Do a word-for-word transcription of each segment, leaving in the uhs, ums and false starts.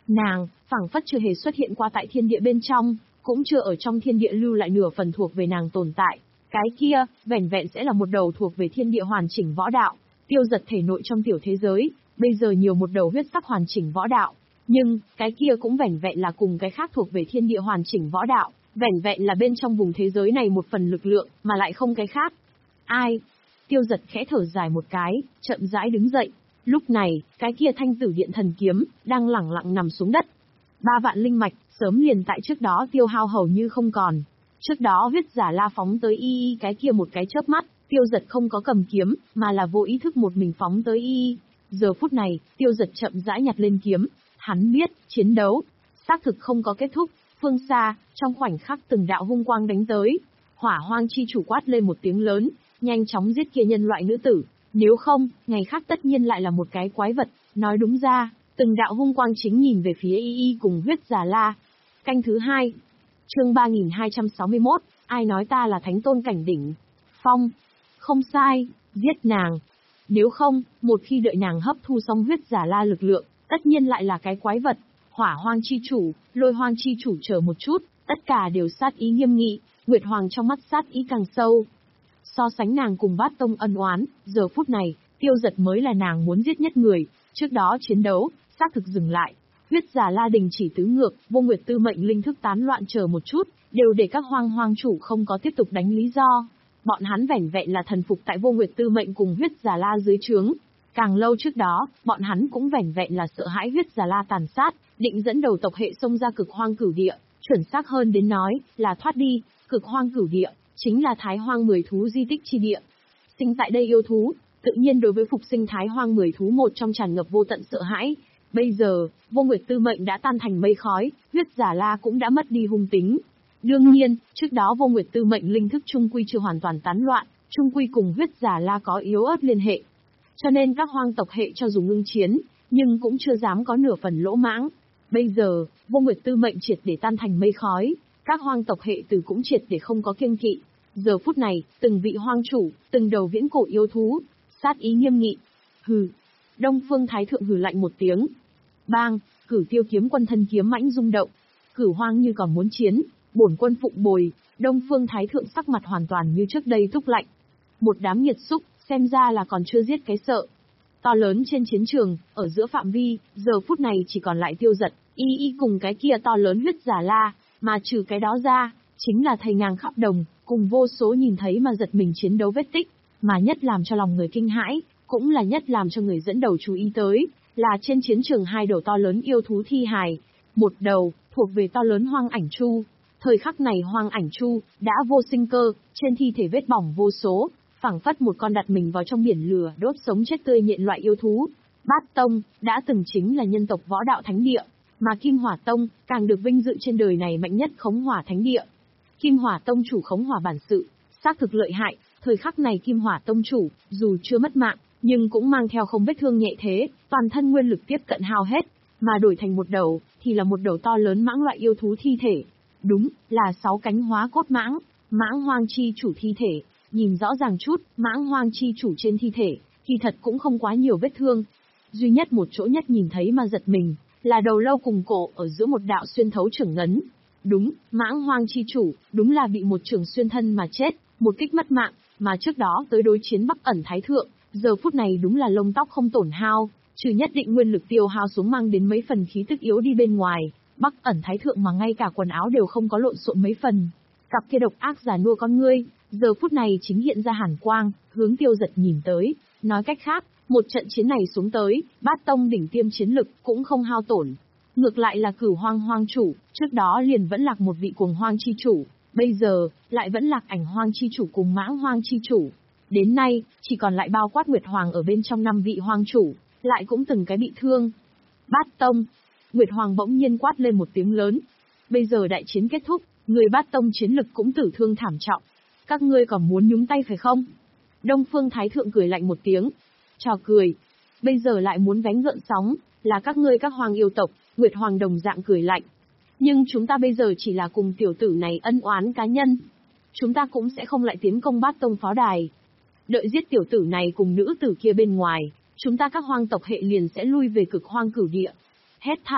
Nàng, phảng phất chưa hề xuất hiện qua tại thiên địa bên trong, cũng chưa ở trong thiên địa lưu lại nửa phần thuộc về nàng tồn tại. Cái kia, vẻn vẹn sẽ là một đầu thuộc về thiên địa hoàn chỉnh võ đạo, Tiêu Giật thể nội trong tiểu thế giới, bây giờ nhiều một đầu huyết sắc hoàn chỉnh võ đạo. Nhưng, cái kia cũng vẻn vẹn là cùng cái khác thuộc về thiên địa hoàn chỉnh võ đạo, vẻn vẹn là bên trong vùng thế giới này một phần lực lượng, mà lại không cái khác. Ai? Tiêu Giật khẽ thở dài một cái, chậm rãi đứng dậy. Lúc này, cái kia thanh tử điện thần kiếm, đang lẳng lặng nằm xuống đất. Ba vạn linh mạch, sớm liền tại trước đó tiêu hao hầu như không còn. Trước đó huyết giả la phóng tới y y cái kia một cái chớp mắt, Tiêu Giật không có cầm kiếm, mà là vô ý thức một mình phóng tới y y. Giờ phút này, Tiêu Giật chậm rãi nhặt lên kiếm. Hắn biết, chiến đấu, xác thực không có kết thúc. Phương xa, trong khoảnh khắc từng đạo hung quang đánh tới. Hỏa hoang chi chủ quát lên một tiếng lớn, nhanh chóng giết kia nhân loại nữ tử. Nếu không, ngày khác tất nhiên lại là một cái quái vật. Nói đúng ra, từng đạo hung quang chính nhìn về phía y y cùng huyết giả la. Canh thứ hai. Chương ba nghìn hai trăm sáu mươi mốt, ai nói ta là thánh tôn cảnh đỉnh? Phong. Không sai, giết nàng. Nếu không, một khi đợi nàng hấp thu xong huyết giả la lực lượng, tất nhiên lại là cái quái vật. Hỏa hoang chi chủ, lôi hoang chi chủ chờ một chút, tất cả đều sát ý nghiêm nghị, Nguyệt Hoàng trong mắt sát ý càng sâu. So sánh nàng cùng Bát Tông ân oán, giờ phút này, Tiêu Giật mới là nàng muốn giết nhất người. Trước đó chiến đấu, xác thực dừng lại. Huyết giả la đình chỉ tứ ngược, Vô Nguyệt Tư mệnh linh thức tán loạn chờ một chút, đều để các hoang hoang chủ không có tiếp tục đánh lý do. Bọn hắn vẻn vẹn là thần phục tại Vô Nguyệt Tư mệnh cùng huyết giả la dưới trướng. Càng lâu trước đó, bọn hắn cũng vẻn vẹn là sợ hãi huyết giả la tàn sát, định dẫn đầu tộc hệ xông ra cực hoang cửu địa, chuẩn xác hơn đến nói, là thoát đi. Cực hoang cửu địa, chính là thái hoang mười thú di tích chi địa. Sinh tại đây yêu thú, tự nhiên đối với phục sinh thái hoang mười thú một trong tràn ngập vô tận sợ hãi. Bây giờ, Vô Nguyệt Tư mệnh đã tan thành mây khói, huyết giả la cũng đã mất đi hung tính. Đương nhiên, trước đó Vô Nguyệt Tư mệnh linh thức trung quy chưa hoàn toàn tán loạn, trung quy cùng huyết giả la có yếu ớt liên hệ. Cho nên các hoang tộc hệ cho dù ngưng chiến, nhưng cũng chưa dám có nửa phần lỗ mãng. Bây giờ, Vô Nguyệt Tư mệnh triệt để tan thành mây khói, các hoang tộc hệ tử cũng triệt để không có kiêng kỵ. Giờ phút này, từng vị hoang chủ, từng đầu viễn cổ yêu thú, sát ý nghiêm nghị. Hừ. Đông Phương Thái Thượng hừ lạnh một tiếng. Bang, Cửu Tiêu kiếm quân thân kiếm mãnh rung động. Cửu hoang như còn muốn chiến, bổn quân phụng bồi. Đông Phương Thái Thượng sắc mặt hoàn toàn như trước đây thúc lạnh. Một đám nhiệt xúc, xem ra là còn chưa giết cái sợ. To lớn trên chiến trường, ở giữa phạm vi, giờ phút này chỉ còn lại Tiêu Giật, y y cùng cái kia to lớn huyết giả la, mà trừ cái đó ra, chính là thầy ngang khắp đồng, cùng vô số nhìn thấy mà giật mình chiến đấu vết tích, mà nhất làm cho lòng người kinh hãi, cũng là nhất làm cho người dẫn đầu chú ý tới, là trên chiến trường hai đầu to lớn yêu thú thi hài. Một đầu, thuộc về to lớn hoang ảnh chu. Thời khắc này hoang ảnh chu, đã vô sinh cơ, trên thi thể vết bỏng vô số, phảng phất một con đặt mình vào trong biển lửa đốt sống chết tươi nhện loại yêu thú. Bát Tông, đã từng chính là nhân tộc võ đạo thánh địa, mà Kim Hỏa Tông, càng được vinh dự trên đời này mạnh nhất khống hỏa thánh địa. Kim Hỏa Tông chủ khống hỏa bản sự, xác thực lợi hại, thời khắc này Kim Hỏa Tông chủ, dù chưa mất mạng, nhưng cũng mang theo không vết thương nhẹ thế, toàn thân nguyên lực tiếp cận hao hết, mà đổi thành một đầu, thì là một đầu to lớn mãng loại yêu thú thi thể. Đúng, là sáu cánh hóa cốt mãng, mãng hoang chi chủ thi thể, nhìn rõ ràng chút, mãng hoang chi chủ trên thi thể, kỳ thật cũng không quá nhiều vết thương. Duy nhất một chỗ nhất nhìn thấy mà giật mình, là đầu lâu cùng cổ ở giữa một đạo xuyên thấu trưởng ngấn. Đúng, mãng hoang chi chủ, đúng là bị một trường xuyên thân mà chết, một kích mất mạng, mà trước đó tới đối chiến Bắc ẩn Thái Thượng, giờ phút này đúng là lông tóc không tổn hao, trừ nhất định nguyên lực tiêu hao xuống mang đến mấy phần khí tức yếu đi bên ngoài, Bắc ẩn Thái Thượng mà ngay cả quần áo đều không có lộn xộn mấy phần. Cặp kia độc ác già nua con ngươi, giờ phút này chính hiện ra hàn quang, hướng Tiêu Giật nhìn tới, nói cách khác, một trận chiến này xuống tới, Bát Tông đỉnh tiêm chiến lực cũng không hao tổn. Ngược lại là Cửu Hoang hoang chủ, trước đó liền vẫn lạc một vị cuồng hoang chi chủ, bây giờ, lại vẫn lạc ảnh hoang chi chủ cùng mãng hoang chi chủ. Đến nay, chỉ còn lại bao quát Nguyệt Hoàng ở bên trong năm vị hoang chủ, lại cũng từng cái bị thương. Bát Tông, Nguyệt Hoàng bỗng nhiên quát lên một tiếng lớn. Bây giờ đại chiến kết thúc, người Bát Tông chiến lực cũng tử thương thảm trọng. Các ngươi còn muốn nhúng tay phải không? Đông Phương Thái Thượng cười lạnh một tiếng. Trò cười. Bây giờ lại muốn gánh gợn sóng, là các ngươi các hoàng yêu tộc, Nguyệt Hoàng đồng dạng cười lạnh. Nhưng chúng ta bây giờ chỉ là cùng tiểu tử này ân oán cá nhân. Chúng ta cũng sẽ không lại tiến công Bát Tông pháo đài. Đợi giết tiểu tử này cùng nữ tử kia bên ngoài, chúng ta các hoang tộc hệ liền sẽ lui về cực hoang cửu địa. Hết thảy,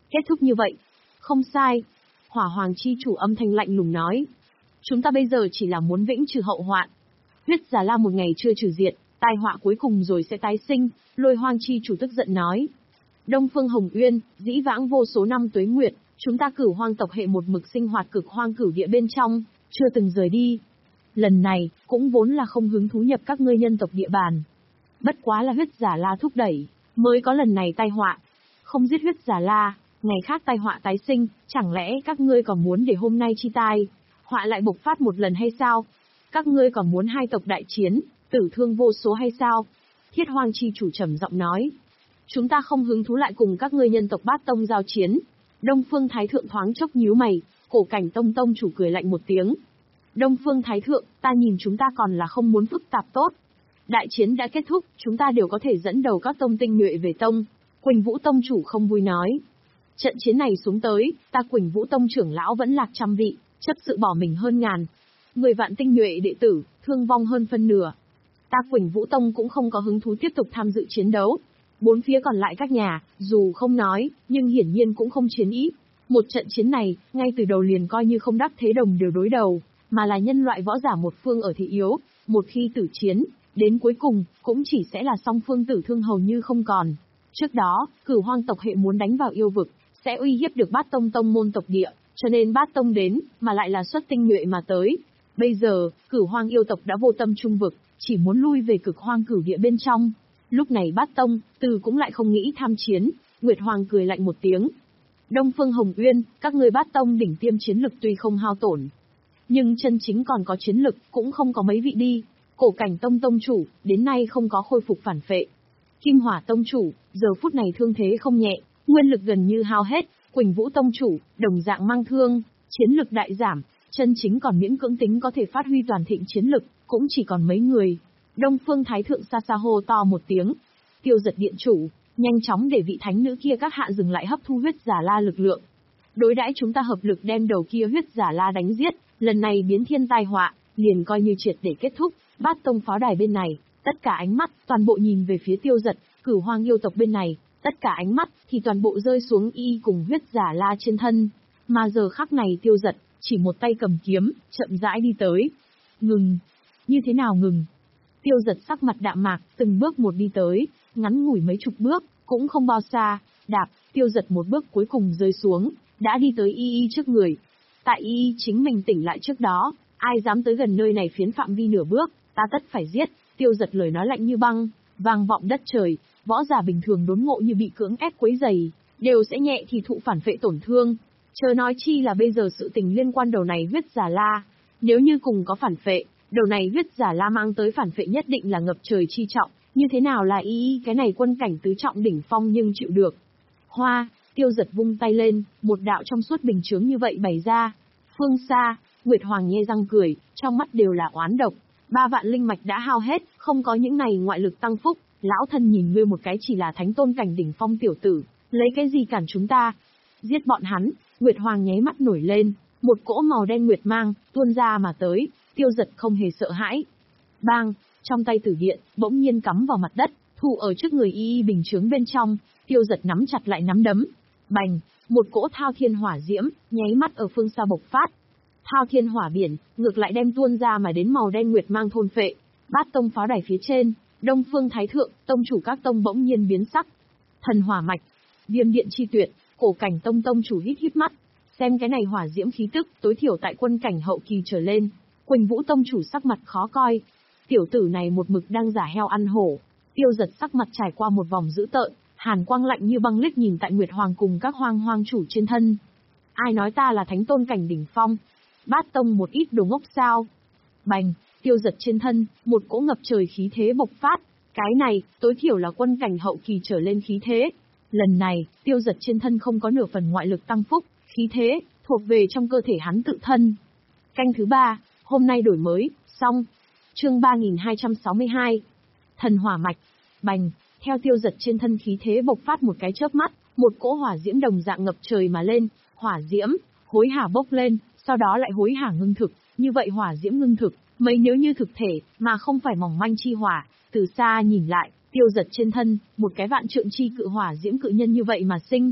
Kết thúc như vậy. Không sai. Hỏa Hoàng chi chủ âm thanh lạnh lùng nói. Chúng ta bây giờ chỉ là muốn vĩnh trừ hậu hoạn. Huyết Già La một ngày chưa trừ diệt, tai họa cuối cùng rồi sẽ tái sinh, Lôi Hoang chi chủ tức giận nói. Đông Phương Hồng Uyên, dĩ vãng vô số năm tuế nguyệt, chúng ta Cửu Hoang tộc hệ một mực sinh hoạt cực hoang cửu địa bên trong, chưa từng rời đi. Lần này, cũng vốn là không hứng thú nhập các ngươi nhân tộc địa bàn. Bất quá là Huyết Già La thúc đẩy, mới có lần này tai họa. Không giết Huyết Già La, ngày khác tai họa tái sinh, chẳng lẽ các ngươi còn muốn để hôm nay chi tai họa lại bộc phát một lần hay sao? Các ngươi còn muốn hai tộc đại chiến, tử thương vô số hay sao? Thiết Hoang chi chủ trầm giọng nói. Chúng ta không hứng thú lại cùng các ngươi nhân tộc Bát Tông giao chiến. Đông Phương Thái Thượng thoáng chốc nhíu mày, Cổ Cảnh Tông tông chủ cười lạnh một tiếng. Đông Phương Thái Thượng, ta nhìn chúng ta còn là không muốn phức tạp tốt. Đại chiến đã kết thúc, chúng ta đều có thể dẫn đầu các tông tinh nhuệ về tông. Quỳnh Vũ tông chủ không vui nói. Trận chiến này xuống tới, ta Quỳnh Vũ tông trưởng lão vẫn lạc trăm vị, chấp sự bỏ mình hơn ngàn. Mười vạn tinh nhuệ đệ tử, thương vong hơn phân nửa. Ta Quỳnh Vũ tông cũng không có hứng thú tiếp tục tham dự chiến đấu. Bốn phía còn lại các nhà, dù không nói, nhưng hiển nhiên cũng không chiến ý. Một trận chiến này, ngay từ đầu liền coi như không đắc thế đồng đều đối đầu, mà là nhân loại võ giả một phương ở thế yếu, một khi tử chiến, đến cuối cùng, cũng chỉ sẽ là song phương tử thương hầu như không còn. Trước đó, Cửu Hoang tộc hệ muốn đánh vào yêu vực, sẽ uy hiếp được Bát Tông tông môn tộc địa, cho nên Bát Tông đến, mà lại là xuất tinh nhuệ mà tới. Bây giờ, Cửu Hoang yêu tộc đã vô tâm trung vực, chỉ muốn lui về cực hoang cửu địa bên trong. Lúc này Bát Tông, Từ cũng lại không nghĩ tham chiến, Nguyệt Hoàng cười lạnh một tiếng. Đông Phương Hồng Uyên, các ngươi Bát Tông đỉnh tiêm chiến lực tuy không hao tổn, nhưng chân chính còn có chiến lực, cũng không có mấy vị đi. Cổ Cảnh Tông tông chủ, đến nay không có khôi phục phản phệ. Kim Hỏa tông chủ, giờ phút này thương thế không nhẹ, nguyên lực gần như hao hết. Quỳnh Vũ tông chủ, đồng dạng mang thương, chiến lực đại giảm, chân chính còn miễn cưỡng tính có thể phát huy toàn thịnh chiến lực, cũng chỉ còn mấy người. Đông Phương Thái Thượng xa xa hô to một tiếng. Tiêu Giật điện chủ, nhanh chóng để vị thánh nữ kia các hạ dừng lại hấp thu Huyết Già La lực lượng. Đối đãi chúng ta hợp lực đem đầu kia Huyết Già La đánh giết, lần này biến thiên tai họa, liền coi như triệt để kết thúc. Bát Tông pháo đài bên này, tất cả ánh mắt, toàn bộ nhìn về phía Tiêu Giật. Cửu Hoang yêu tộc bên này, tất cả ánh mắt, thì toàn bộ rơi xuống y cùng Huyết Già La trên thân. Mà giờ khắc này Tiêu Giật, chỉ một tay cầm kiếm, chậm rãi đi tới. Ngừng. Như thế nào ngừng? Tiêu Giật sắc mặt đạm mạc, từng bước một đi tới, ngắn ngủi mấy chục bước, cũng không bao xa, đạp, Tiêu Giật một bước cuối cùng rơi xuống, đã đi tới y y trước người. Tại y y chính mình tỉnh lại trước đó, ai dám tới gần nơi này phiến phạm vi nửa bước, ta tất phải giết. Tiêu Giật lời nói lạnh như băng, vang vọng đất trời, võ giả bình thường đốn ngộ như bị cưỡng ép quấy rầy, đều sẽ nhẹ thì thụ phản phệ tổn thương. Chớ nói chi là bây giờ sự tình liên quan đầu này Huyết Già La, nếu như cùng có phản phệ, đầu này Huyết Già La mang tới phản phệ nhất định là ngập trời chi trọng, như thế nào là y y cái này quân cảnh tứ trọng đỉnh phong nhưng chịu được. Hoa, Tiêu Giật vung tay lên, một đạo trong suốt bình chướng như vậy bày ra. Phương xa, Nguyệt Hoàng nhe răng cười, trong mắt đều là oán độc. Ba vạn linh mạch đã hao hết, không có những này ngoại lực tăng phúc, lão thân nhìn ngươi một cái chỉ là thánh tôn cảnh đỉnh phong tiểu tử, lấy cái gì cản chúng ta? Giết bọn hắn. Nguyệt Hoàng nháy mắt nổi lên, một cỗ màu đen nguyệt mang tuôn ra mà tới. Tiêu Giật không hề sợ hãi. Bang, trong tay tử điện bỗng nhiên cắm vào mặt đất, thu ở trước người y y bình chướng bên trong. Tiêu Giật nắm chặt lại nắm đấm. Bành, một cỗ thao thiên hỏa diễm nháy mắt ở phương xa bộc phát. Thao thiên hỏa biển ngược lại đem tuôn ra mà đến màu đen nguyệt mang thôn phệ. Bát Tông pháo đài phía trên, Đông Phương Thái Thượng, tông chủ các tông bỗng nhiên biến sắc. Thần hỏa mạch, Viêm điện chi tuyệt, Cổ Cảnh Tông tông chủ hít hít mắt, xem cái này hỏa diễm khí tức, tối thiểu tại quân cảnh hậu kỳ trở lên. Quỳnh Vũ tông chủ sắc mặt khó coi. Tiểu tử này một mực đang giả heo ăn hổ. Tiêu Giật sắc mặt trải qua một vòng dữ tợn, hàn quang lạnh như băng liếc nhìn tại Nguyệt Hoàng cùng các hoang hoang chủ trên thân. Ai nói ta là thánh tôn cảnh đỉnh phong? Bát Tông một ít đồ ngốc sao? Bành, Tiêu Giật trên thân, một cỗ ngập trời khí thế bộc phát. Cái này, tối thiểu là quân cảnh hậu kỳ trở lên khí thế. Lần này, Tiêu Giật trên thân không có nửa phần ngoại lực tăng phúc, khí thế, thuộc về trong cơ thể hắn tự thân. Canh thứ ba, hôm nay đổi mới, xong. Chương ba nghìn hai trăm sáu mươi hai. Thần hỏa mạch. Bành, theo Tiêu Giật trên thân khí thế bộc phát một cái chớp mắt, một cỗ hỏa diễm đồng dạng ngập trời mà lên, hỏa diễm, hối hả bốc lên, sau đó lại hối hả ngưng thực, như vậy hỏa diễm ngưng thực, mấy nếu như thực thể, mà không phải mỏng manh chi hỏa, từ xa nhìn lại, Tiêu Giật trên thân, một cái vạn trượng chi cự hỏa diễm cự nhân như vậy mà sinh.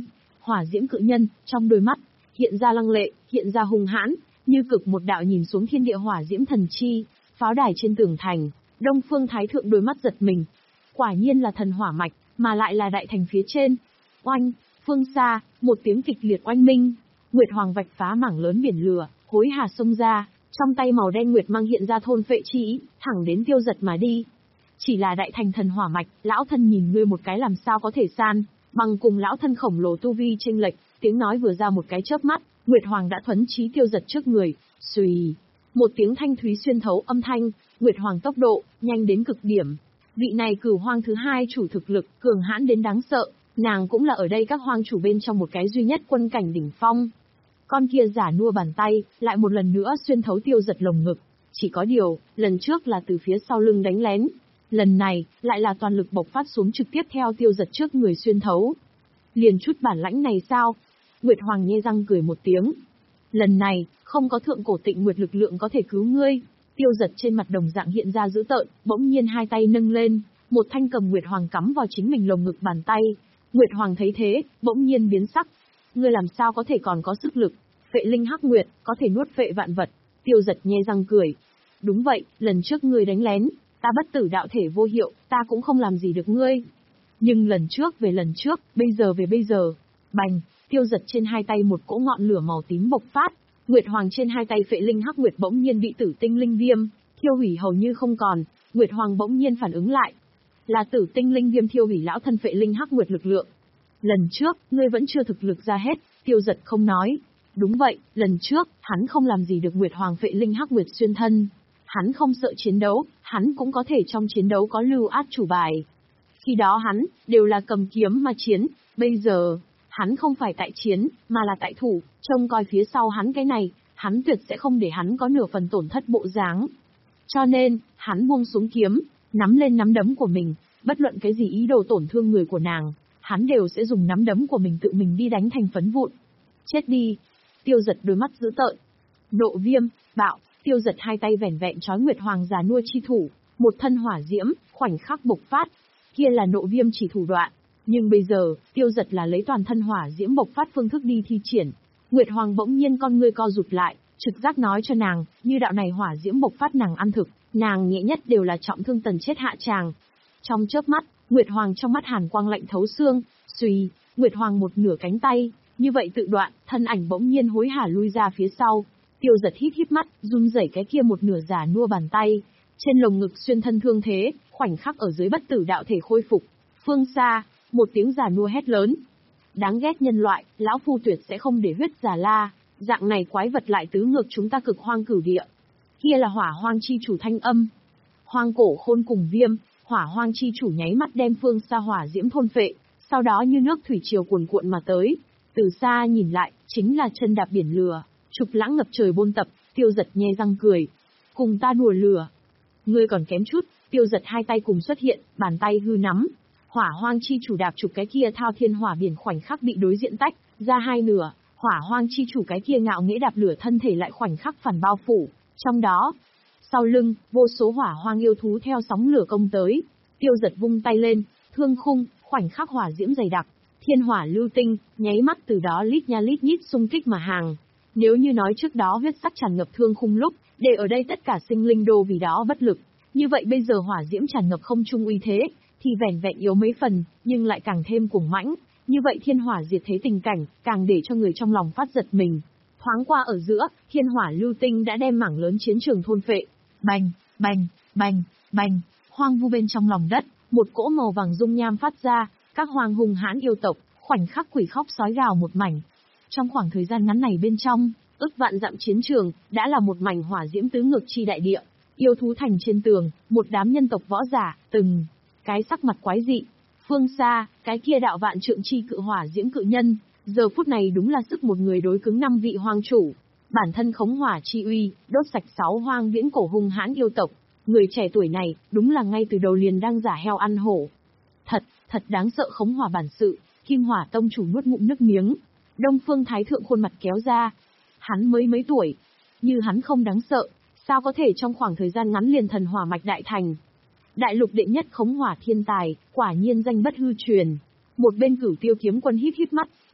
Hỏa diễm cự nhân, trong đôi mắt, hiện ra lăng lệ, hiện ra hung hãn, như cực một đạo nhìn xuống thiên địa hỏa diễm thần chi, pháo đài trên tường thành, Đông Phương Thái Thượng đôi mắt giật mình. Quả nhiên là thần hỏa mạch, mà lại là đại thành phía trên. Oanh, phương xa, một tiếng kịch liệt oanh minh, Nguyệt Hoàng vạch phá mảng lớn biển lửa, hối hà xông ra, trong tay màu đen Nguyệt mang hiện ra thôn phệ chi ý, thẳng đến Tiêu Giật mà đi. Chỉ là đại thành thần hỏa mạch, lão thân nhìn ngươi một cái làm sao có thể san, bằng cùng lão thân khổng lồ tu vi chênh lệch, tiếng nói vừa ra một cái chớp mắt, Nguyệt Hoàng đã thuấn chí Tiêu Giật trước người, xùy. Một tiếng thanh thúy xuyên thấu âm thanh, Nguyệt Hoàng tốc độ, nhanh đến cực điểm. Vị này Cửu Hoang thứ hai chủ thực lực, cường hãn đến đáng sợ, nàng cũng là ở đây các hoang chủ bên trong một cái duy nhất quân cảnh đỉnh phong. Con kia giả nua bàn tay, lại một lần nữa xuyên thấu Tiêu Giật lồng ngực. Chỉ có điều, lần trước là từ phía sau lưng đánh lén. Lần này, lại là toàn lực bộc phát xuống trực tiếp theo Tiêu Giật trước người xuyên thấu. Liền chút bản lãnh này sao? Nguyệt Hoàng nhe răng cười một tiếng. Lần này, không có thượng cổ tịnh nguyệt lực lượng có thể cứu ngươi. Tiêu Giật trên mặt đồng dạng hiện ra dữ tợn, bỗng nhiên hai tay nâng lên, một thanh cầm Nguyệt Hoàng cắm vào chính mình lồng ngực bàn tay. Nguyệt Hoàng thấy thế, bỗng nhiên biến sắc. Ngươi làm sao có thể còn có sức lực? Phệ linh hắc nguyệt, có thể nuốt phệ vạn vật. Tiêu Giật nhe răng cười. Đúng vậy, lần trước ngươi đánh lén, ta bất tử đạo thể vô hiệu, ta cũng không làm gì được ngươi. Nhưng lần trước về lần trước, bây giờ về bây giờ. Bành, Tiêu Giật trên hai tay một cỗ ngọn lửa màu tím bộc phát. Nguyệt Hoàng trên hai tay phệ linh hắc nguyệt bỗng nhiên bị tử tinh linh viêm thiêu hủy hầu như không còn. Nguyệt Hoàng bỗng nhiên phản ứng lại, là tử tinh linh viêm thiêu hủy lão thân phệ linh hắc nguyệt lực lượng. Lần trước, ngươi vẫn chưa thực lực ra hết. Tiêu Giật không nói. Đúng vậy, lần trước, hắn không làm gì được Nguyệt Hoàng phệ linh hắc nguyệt xuyên thân. Hắn không sợ chiến đấu, hắn cũng có thể trong chiến đấu có lưu át chủ bài. Khi đó hắn, đều là cầm kiếm mà chiến, bây giờ, hắn không phải tại chiến, mà là tại thủ, trông coi phía sau hắn cái này, hắn tuyệt sẽ không để hắn có nửa phần tổn thất bộ dáng. Cho nên, hắn buông xuống kiếm, nắm lên nắm đấm của mình, bất luận cái gì ý đồ tổn thương người của nàng, hắn đều sẽ dùng nắm đấm của mình tự mình đi đánh thành phấn vụn. Chết đi! Tiêu Giật đôi mắt dữ tợn. Nộ viêm, bạo, Tiêu Giật hai tay vẻn vẹn trói Nguyệt Hoàng già nua chi thủ, một thân hỏa diễm, khoảnh khắc bộc phát. Kia là nộ viêm chỉ thủ đoạn. Nhưng bây giờ, Tiêu Giật là lấy toàn thân hỏa diễm bộc phát phương thức đi thi triển. Nguyệt Hoàng bỗng nhiên con ngươi co rụt lại, trực giác nói cho nàng, như đạo này hỏa diễm bộc phát nàng ăn thực, nàng nhẹ nhất đều là trọng thương tần chết hạ tràng. Trong chớp mắt, Nguyệt Hoàng trong mắt hàn quang lạnh thấu xương, xùy, Nguyệt Hoàng một nửa cánh tay, như vậy tự đoạn, thân ảnh bỗng nhiên hối hả lui ra phía sau. Tiêu Giật híp híp mắt, run rẩy cái kia một nửa giả nua bàn tay, trên lồng ngực xuyên thân thương thế, khoảnh khắc ở dưới bất tử đạo thể khôi phục. Phương xa, một tiếng giả nua hét lớn. Đáng ghét nhân loại, lão phu tuyệt sẽ không để huyết giả la, dạng này quái vật lại tứ ngược chúng ta cực hoang cửu địa. Kia là hỏa hoang chi chủ thanh âm. Hoang cổ khôn cùng viêm, hỏa hoang chi chủ nháy mắt đem phương xa hỏa diễm thôn phệ, sau đó như nước thủy triều cuồn cuộn mà tới. Từ xa nhìn lại, chính là chân đạp biển lửa, trục lãng ngập trời bôn tập. Tiêu Giật nhe răng cười. Cùng ta đùa lửa. Ngươi còn kém chút. Tiêu Giật hai tay cùng xuất hiện, bàn tay hư nắm. Hỏa hoang chi chủ đạp trục cái kia thao thiên hỏa biển khoảnh khắc bị đối diện tách ra hai nửa. Hỏa hoang chi chủ cái kia ngạo nghễ đạp lửa thân thể lại khoảnh khắc phản bao phủ. Trong đó, sau lưng, vô số hỏa hoang yêu thú theo sóng lửa công tới. Tiêu Giật vung tay lên, thương khung, khoảnh khắc hỏa diễm dày đặc. Thiên hỏa lưu tinh, nháy mắt từ đó lít nha lít nhít xung kích mà hàng. Nếu như nói trước đó huyết sắc tràn ngập thương khung lúc, để ở đây tất cả sinh linh đô vì đó bất lực. Như vậy bây giờ hỏa diễm tràn ngập không trung uy thế, thì vẻn vẹn yếu mấy phần, nhưng lại càng thêm cuồng mãnh. Như vậy thiên hỏa diệt thế tình cảnh, càng để cho người trong lòng phát giật mình. Thoáng qua ở giữa, thiên hỏa lưu tinh đã đem mảng lớn chiến trường thôn phệ. Bành, bành, bành, bành, hoang vu bên trong lòng đất, một cỗ màu vàng dung nham phát ra, các hoang hùng hãn yêu tộc, khoảnh khắc quỷ khóc sói gào một mảnh. Trong khoảng thời gian ngắn này bên trong, ức vạn dặm chiến trường, đã là một mảnh hỏa diễm tứ ngược chi đại địa. Yêu thú thành trên tường, một đám nhân tộc võ giả, từng cái sắc mặt quái dị. Phương xa, cái kia đạo vạn trượng chi cự hỏa diễm cự nhân, giờ phút này đúng là sức một người đối cứng năm vị hoang chủ. Bản thân khống hỏa chi uy, đốt sạch sáu hoang viễn cổ hung hãn yêu tộc. Người trẻ tuổi này, đúng là ngay từ đầu liền đang giả heo ăn hổ. Thật, thật đáng sợ khống hỏa bản sự. Kim Hỏa tông chủ nuốt ngụm nước miếng. Đông Phương Thái Thượng khuôn mặt kéo ra. Hắn mới mấy tuổi, như hắn không đáng sợ, sao có thể trong khoảng thời gian ngắn liền thần hỏa mạch đại thành. Đại lục đệ nhất khống hỏa thiên tài, quả nhiên danh bất hư truyền. Một bên Cửu Tiêu kiếm quân híp híp mắt,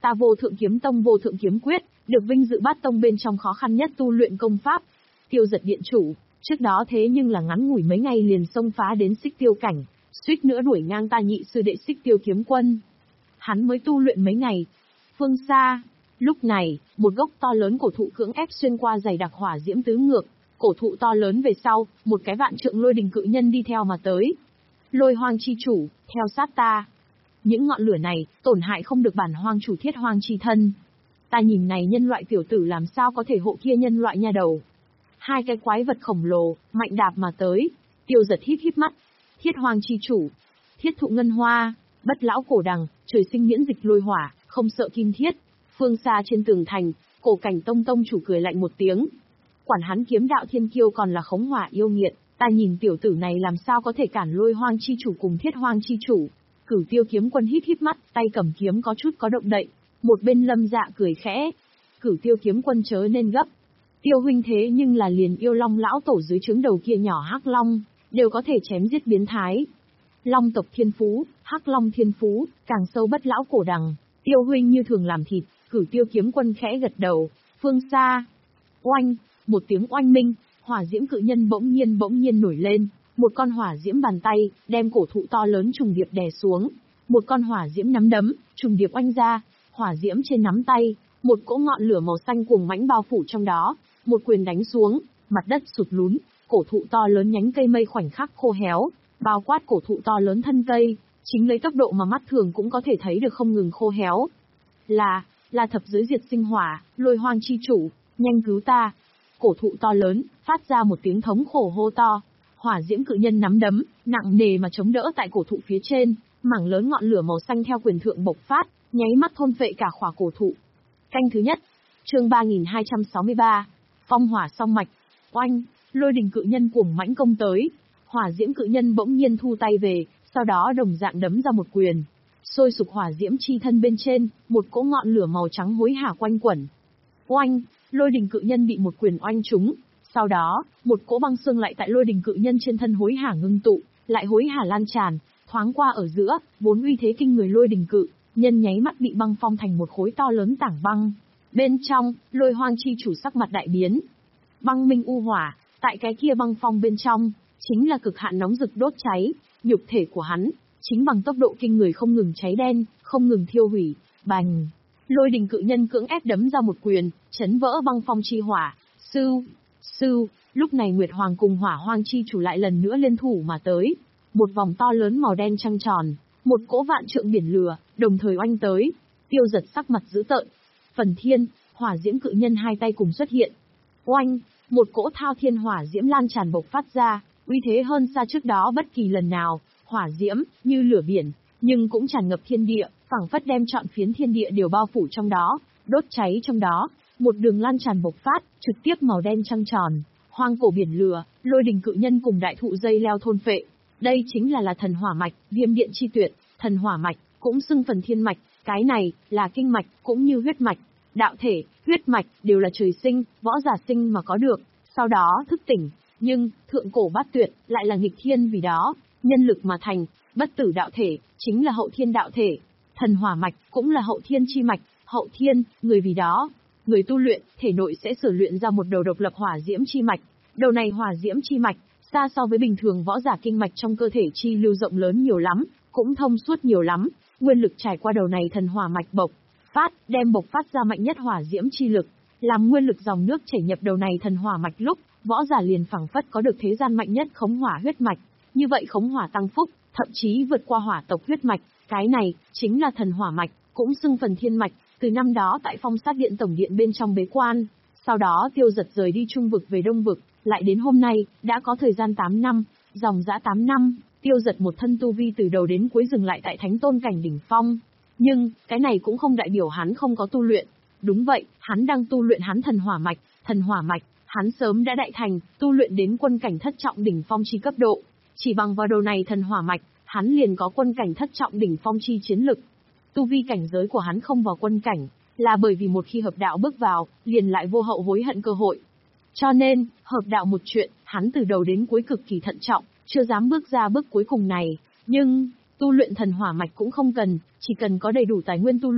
Ta Vô Thượng Kiếm Tông Vô Thượng Kiếm Quyết, được vinh dự bát tông bên trong khó khăn nhất tu luyện công pháp. Tiêu Giật điện chủ, trước đó thế nhưng là ngắn ngủi mấy ngày liền xông phá đến Xích Tiêu cảnh, suýt nữa đuổi ngang ta nhị sư đệ Xích Tiêu kiếm quân. Hắn mới tu luyện mấy ngày. Phương xa, lúc này, một gốc to lớn cổ thụ cưỡng ép xuyên qua dày đặc hỏa diễm tứ ngược, cổ thụ to lớn về sau, một cái vạn trượng lôi đình cự nhân đi theo mà tới. Lôi Hoang chi chủ, theo sát ta. Những ngọn lửa này, tổn hại không được bản hoang chủ Thiết Hoang chi thân. Ta nhìn này nhân loại tiểu tử làm sao có thể hộ kia nhân loại nha đầu. Hai cái quái vật khổng lồ, mạnh đạp mà tới. Tiêu Giật híp híp mắt. Thiết Hoang chi chủ, thiết thụ ngân hoa, bất lão cổ đằng, trời sinh miễn dịch lôi hỏa, không sợ kim thiết. Phương xa trên tường thành, Cổ Cảnh Tông tông chủ cười lạnh một tiếng. Quản hắn kiếm đạo thiên kiêu còn là khống hỏa yêu nghiệt, ta nhìn tiểu tử này làm sao có thể cản Lôi Hoang chi chủ cùng Thiết Hoang chi chủ. Cửu Tiêu kiếm quân híp híp mắt, tay cầm kiếm có chút có động đậy. Một bên Lâm Dạ cười khẽ. Cửu Tiêu kiếm quân chớ nên gấp. Tiêu huynh thế nhưng là liền yêu long lão tổ dưới trướng đầu kia nhỏ hắc long, đều có thể chém giết biến thái. Long tộc thiên phú, hắc long thiên phú, càng sâu bất lão cổ đằng. Tiêu huynh như thường làm thịt. Cửu Tiêu kiếm quân khẽ gật đầu. Phương xa, oanh, một tiếng oanh minh, hỏa diễm cự nhân bỗng nhiên bỗng nhiên nổi lên. Một con hỏa diễm bàn tay, đem cổ thụ to lớn trùng điệp đè xuống. Một con hỏa diễm nắm đấm, trùng điệp oanh ra. Hỏa diễm trên nắm tay, một cỗ ngọn lửa màu xanh cuồng mãnh bao phủ trong đó. Một quyền đánh xuống, mặt đất sụt lún, cổ thụ to lớn nhánh cây mây khoảnh khắc khô héo, bao quát cổ thụ to lớn thân cây, chính lấy tốc độ mà mắt thường cũng có thể thấy được không ngừng khô héo. Là, là thập giới diệt sinh hỏa, Lôi Hoang chi chủ, nhanh cứu ta. Cổ thụ to lớn, phát ra một tiếng thống khổ hô to. Hỏa diễm cự nhân nắm đấm, nặng nề mà chống đỡ tại cổ thụ phía trên, mảng lớn ngọn lửa màu xanh theo quyền thượng bộc phát, nháy mắt thôn phệ cả khỏa cổ thụ. Canh thứ nhất, chương ba nghìn hai trăm sáu mươi ba, phong hỏa song mạch. Oanh, lôi đình cự nhân cuồng mãnh công tới. Hỏa diễm cự nhân bỗng nhiên thu tay về, sau đó đồng dạng đấm ra một quyền. Sôi sục hỏa diễm chi thân bên trên, một cỗ ngọn lửa màu trắng hối hả quanh quẩn. Oanh, lôi đình cự nhân bị một quyền oanh trúng. Sau đó, một cỗ băng xương lại tại lôi đình cự nhân trên thân hối hả ngưng tụ, lại hối hả lan tràn, thoáng qua ở giữa, vốn uy thế kinh người lôi đình cự nhân nháy mắt bị băng phong thành một khối to lớn tảng băng. Bên trong, Lôi Hoang chi chủ sắc mặt đại biến. Băng minh u hỏa, tại cái kia băng phong bên trong, chính là cực hạn nóng rực đốt cháy, nhục thể của hắn, chính bằng tốc độ kinh người không ngừng cháy đen, không ngừng thiêu hủy. Bành! Lôi đình cự nhân cưỡng ép đấm ra một quyền, chấn vỡ băng phong chi hỏa. Sưu! Sưu! Lúc này Nguyệt Hoàng cùng Hỏa Hoang chi chủ lại lần nữa liên thủ mà tới. Một vòng to lớn màu đen trăng tròn, một cỗ vạn trượng biển lửa, đồng thời oanh tới. Tiêu Giật sắc mặt dữ tợn. Phần thiên, hỏa diễm cự nhân hai tay cùng xuất hiện. Oanh! Một cỗ thao thiên hỏa diễm lan tràn bộc phát ra, uy thế hơn xa trước đó bất kỳ lần nào. Hỏa diễm, như lửa biển, nhưng cũng tràn ngập thiên địa, phảng phất đem trọn phiến thiên địa đều bao phủ trong đó, đốt cháy trong đó. Một đường lan tràn bộc phát, trực tiếp màu đen trăng tròn, hoang cổ biển lửa, lôi đình cự nhân cùng đại thụ dây leo thôn phệ. Đây chính là là thần hỏa mạch, viêm điện chi tuyệt, thần hỏa mạch, cũng xưng phần thiên mạch, cái này, là kinh mạch, cũng như huyết mạch. Đạo thể, huyết mạch, đều là trời sinh, võ giả sinh mà có được, sau đó thức tỉnh, nhưng, thượng cổ bát tuyệt, lại là nghịch thiên vì đó, nhân lực mà thành, bất tử đạo thể, chính là hậu thiên đạo thể. Thần hỏa mạch, cũng là hậu thiên chi mạch, hậu thiên, người vì đó. Người tu luyện, thể nội sẽ sở luyện ra một đầu độc lập hỏa diễm chi mạch. Đầu này hỏa diễm chi mạch, xa so với bình thường võ giả kinh mạch trong cơ thể chi lưu rộng lớn nhiều lắm, cũng thông suốt nhiều lắm. Nguyên lực trải qua đầu này thần hỏa mạch bộc phát, đem bộc phát ra mạnh nhất hỏa diễm chi lực, làm nguyên lực dòng nước chảy nhập đầu này thần hỏa mạch lúc, võ giả liền phảng phất có được thế gian mạnh nhất khống hỏa huyết mạch. Như vậy khống hỏa tăng phúc, thậm chí vượt qua hỏa tộc huyết mạch, cái này chính là thần hỏa mạch, cũng xưng phần thiên mạch. Từ năm đó tại Phong Sát Điện tổng điện bên trong bế quan, sau đó Tiêu Giật rời đi Trung vực về Đông vực, lại đến hôm nay, đã có thời gian tám năm, dòng dã tám năm, Tiêu Giật một thân tu vi từ đầu đến cuối dừng lại tại Thánh Tôn cảnh đỉnh phong. Nhưng, cái này cũng không đại biểu hắn không có tu luyện. Đúng vậy, hắn đang tu luyện hắn thần hỏa mạch, thần hỏa mạch, hắn sớm đã đại thành, tu luyện đến quân cảnh thất trọng đỉnh phong chi cấp độ. Chỉ bằng vào đầu này thần hỏa mạch, hắn liền có quân cảnh thất trọng đỉnh phong chi chiến lực. Tu vi cảnh giới của hắn không vào quân cảnh, là bởi vì một khi hợp đạo bước vào, liền lại vô hậu hối hận cơ hội. Cho nên, hợp đạo một chuyện, hắn từ đầu đến cuối cực kỳ thận trọng, chưa dám bước ra bước cuối cùng này. Nhưng, tu luyện thần hỏa mạch cũng không cần, chỉ cần có đầy đủ tài nguyên tu luyện,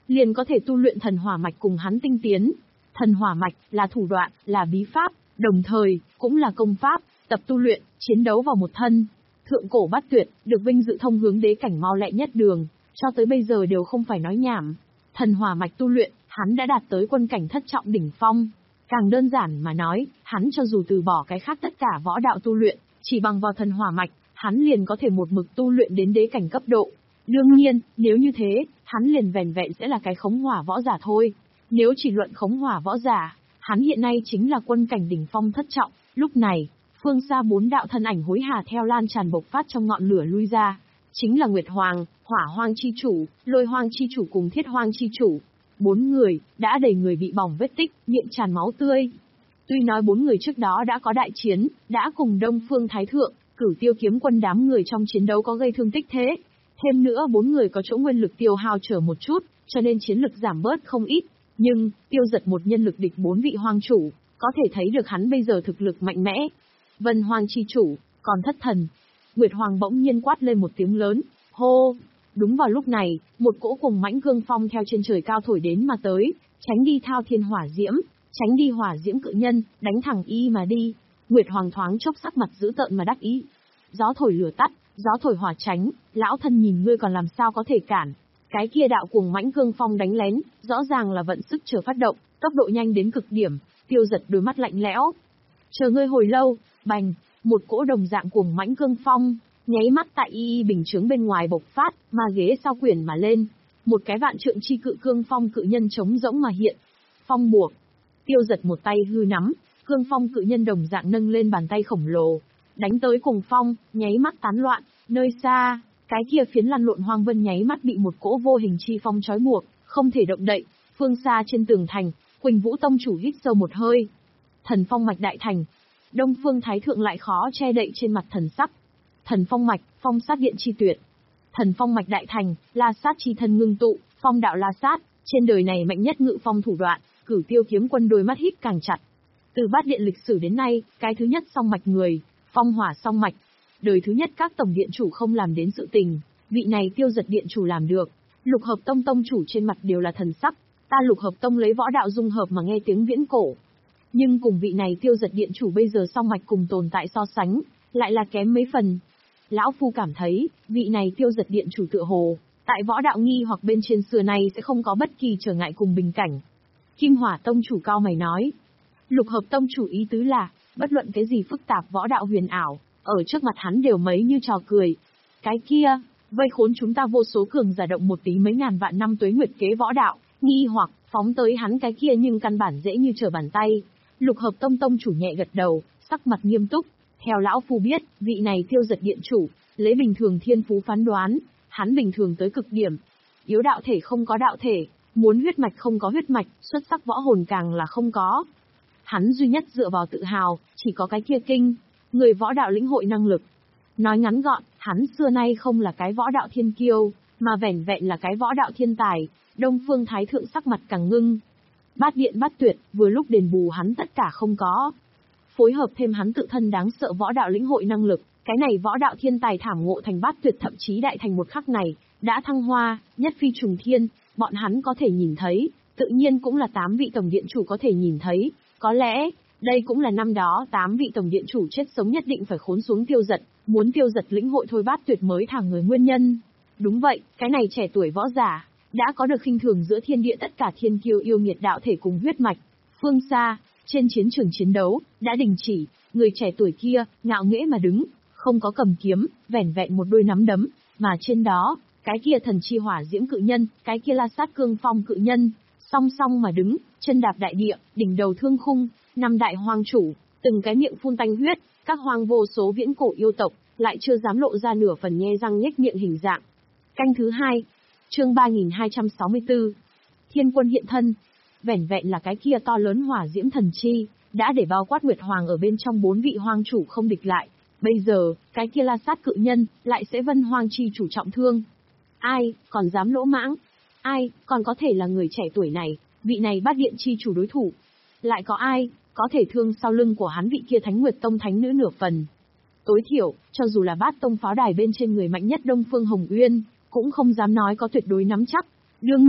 liền có thể tu luyện thần hỏa mạch cùng hắn tinh tiến. Thần hỏa mạch là thủ đoạn, là bí pháp, đồng thời cũng là công pháp, tập tu luyện, chiến đấu vào một thân. Thượng cổ bát tuyệt, được vinh dự thông hướng đế cảnh mau lẹ nhất đường, cho tới bây giờ đều không phải nói nhảm. Thần hỏa mạch tu luyện, hắn đã đạt tới quân cảnh thất trọng đỉnh phong. Càng đơn giản mà nói, hắn cho dù từ bỏ cái khác tất cả võ đạo tu luyện, chỉ bằng vào thần hỏa mạch, hắn liền có thể một mực tu luyện đến đế cảnh cấp độ. Đương nhiên, nếu như thế, hắn liền vẻn vẹn sẽ là cái khống hỏa võ giả thôi. Nếu chỉ luận khống hỏa võ giả, hắn hiện nay chính là quân cảnh đỉnh phong thất trọng. Lúc này, phương xa bốn đạo thân ảnh hối hả theo lan tràn bộc phát trong ngọn lửa lui ra. Chính là Nguyệt Hoàng, Hỏa Hoang chi chủ, Lôi Hoang chi chủ cùng Thiết Hoang chi chủ. Bốn người, đã đầy người bị bỏng vết tích, miệng tràn máu tươi. Tuy nói bốn người trước đó đã có đại chiến, đã cùng Đông Phương Thái Thượng, Cửu Tiêu kiếm quân đám người trong chiến đấu có gây thương tích thế. Thêm nữa bốn người có chỗ nguyên lực tiêu hao trở một chút, cho nên chiến lực giảm bớt không ít. Nhưng, tiêu giật một nhân lực địch bốn vị hoang chủ, có thể thấy được hắn bây giờ thực lực mạnh mẽ. Vân Hoang chi chủ, còn thất thần. Nguyệt Hoàng bỗng nhiên quát lên một tiếng lớn, hô. Đúng vào lúc này, một cỗ cùng mãnh cương phong theo trên trời cao thổi đến mà tới, tránh đi thao thiên hỏa diễm, tránh đi hỏa diễm cự nhân, đánh thẳng y mà đi. Nguyệt Hoàng thoáng chốc sắc mặt dữ tợn mà đắc ý. Gió thổi lửa tắt, gió thổi hỏa tránh, lão thân nhìn ngươi còn làm sao có thể cản. Cái kia đạo cùng mãnh cương phong đánh lén, rõ ràng là vận sức chờ phát động, tốc độ nhanh đến cực điểm, tiêu giật đôi mắt lạnh lẽo. Chờ ngươi hồi lâu, bành, một cỗ đồng dạng cùng mãnh cương phong, nháy mắt tại y y bình chướng bên ngoài bộc phát, mà ghế sau quyển mà lên. Một cái vạn trượng chi cự cương phong cự nhân trống rỗng mà hiện. Phong buộc. Tiêu giật một tay hư nắm, cương phong cự nhân đồng dạng nâng lên bàn tay khổng lồ. Đánh tới cùng phong, nháy mắt tán loạn, nơi xa, cái kia phiến lăn lộn hoang vân nháy mắt bị một cỗ vô hình chi phong trói buộc, không thể động đậy. Phương xa trên tường thành, Quỳnh Vũ Tông chủ hít sâu một hơi. Thần phong mạch đại thành. Đông Phương Thái Thượng lại khó che đậy trên mặt thần sắc. Thần phong mạch, phong sát điện chi tuyệt. Thần phong mạch đại thành, la sát chi thân ngưng tụ, phong đạo la sát, trên đời này mạnh nhất ngự phong thủ đoạn, Cửu Tiêu kiếm quân đôi mắt híp càng chặt. Từ bát điện lịch sử đến nay, cái thứ nhất song mạch người, phong hỏa song mạch. Đời thứ nhất các tổng điện chủ không làm đến sự tình, vị này tiêu giật điện chủ làm được. Lục hợp tông tông chủ trên mặt đều là thần sắc, ta lục hợp tông lấy võ đạo dung hợp mà nghe tiếng viễn cổ. Nhưng cùng vị này tiêu giật điện chủ bây giờ song mạch cùng tồn tại so sánh, lại là kém mấy phần. Lão Phu cảm thấy, vị này tiêu giật điện chủ tựa hồ, tại võ đạo nghi hoặc bên trên xưa này sẽ không có bất kỳ trở ngại cùng bình cảnh. Kim Hỏa tông chủ cao mày nói. Lục hợp tông chủ ý tứ là, bất luận cái gì phức tạp võ đạo huyền ảo, ở trước mặt hắn đều mấy như trò cười. Cái kia, vây khốn chúng ta vô số cường giả động một tí mấy ngàn vạn năm tuế nguyệt kế võ đạo, nghi hoặc, phóng tới hắn cái kia nhưng căn bản dễ như trở bàn tay. Lục hợp tông tông chủ nhẹ gật đầu, sắc mặt nghiêm túc. Theo lão Phu biết, vị này tiêu giật điện chủ, lấy bình thường thiên phú phán đoán, hắn bình thường tới cực điểm. Yếu đạo thể không có đạo thể, muốn huyết mạch không có huyết mạch, xuất sắc võ hồn càng là không có. Hắn duy nhất dựa vào tự hào, chỉ có cái kia kinh, người võ đạo lĩnh hội năng lực. Nói ngắn gọn, hắn xưa nay không là cái võ đạo thiên kiêu, mà vẻn vẹn là cái võ đạo thiên tài. Đông Phương Thái Thượng sắc mặt càng ngưng. Bát điện bát tuyệt, vừa lúc đền bù hắn tất cả không có. Phối hợp thêm hắn tự thân đáng sợ võ đạo lĩnh hội năng lực, cái này võ đạo thiên tài thảm ngộ thành bát tuyệt thậm chí đại thành một khắc này, đã thăng hoa, nhất phi trùng thiên, bọn hắn có thể nhìn thấy, tự nhiên cũng là tám vị tổng điện chủ có thể nhìn thấy, có lẽ, đây cũng là năm đó tám vị tổng điện chủ chết sống nhất định phải khốn xuống tiêu giật, muốn tiêu giật lĩnh hội thôi bát tuyệt mới thả người nguyên nhân. Đúng vậy, cái này trẻ tuổi võ giả, đã có được khinh thường giữa thiên địa tất cả thiên kiêu yêu nghiệt đạo thể cùng huyết mạch. Phương xa, trên chiến trường chiến đấu, đã đình chỉ, người trẻ tuổi kia, ngạo nghễ mà đứng, không có cầm kiếm, vẻn vẹn một đôi nắm đấm, mà trên đó, cái kia thần chi hỏa diễm cự nhân, cái kia la sát cương phong cự nhân, song song mà đứng, chân đạp đại địa, đỉnh đầu thương khung, năm đại hoang chủ, từng cái miệng phun tanh huyết, các hoang vô số viễn cổ yêu tộc, lại chưa dám lộ ra nửa phần nhe răng nhếch miệng hình dạng. Canh thứ hai, chương ba nghìn hai trăm sáu mươi tư, Thiên Quân hiện thân. Vẻn vẹn là cái kia to lớn hỏa diễm thần chi, đã để bao quát Nguyệt Hoàng ở bên trong bốn vị hoang chủ không địch lại. Bây giờ, cái kia la sát cự nhân, lại sẽ Vân Hoang chi chủ trọng thương. Ai, còn dám lỗ mãng? Ai, còn có thể là người trẻ tuổi này, vị này bát điện chi chủ đối thủ? Lại có ai, có thể thương sau lưng của hắn vị kia Thánh Nguyệt Tông thánh nữ nửa phần? Tối thiểu, cho dù là bát tông pháo đài bên trên người mạnh nhất Đông Phương Hồng Uyên, cũng không dám nói có tuyệt đối nắm chắc. Đương nhiên,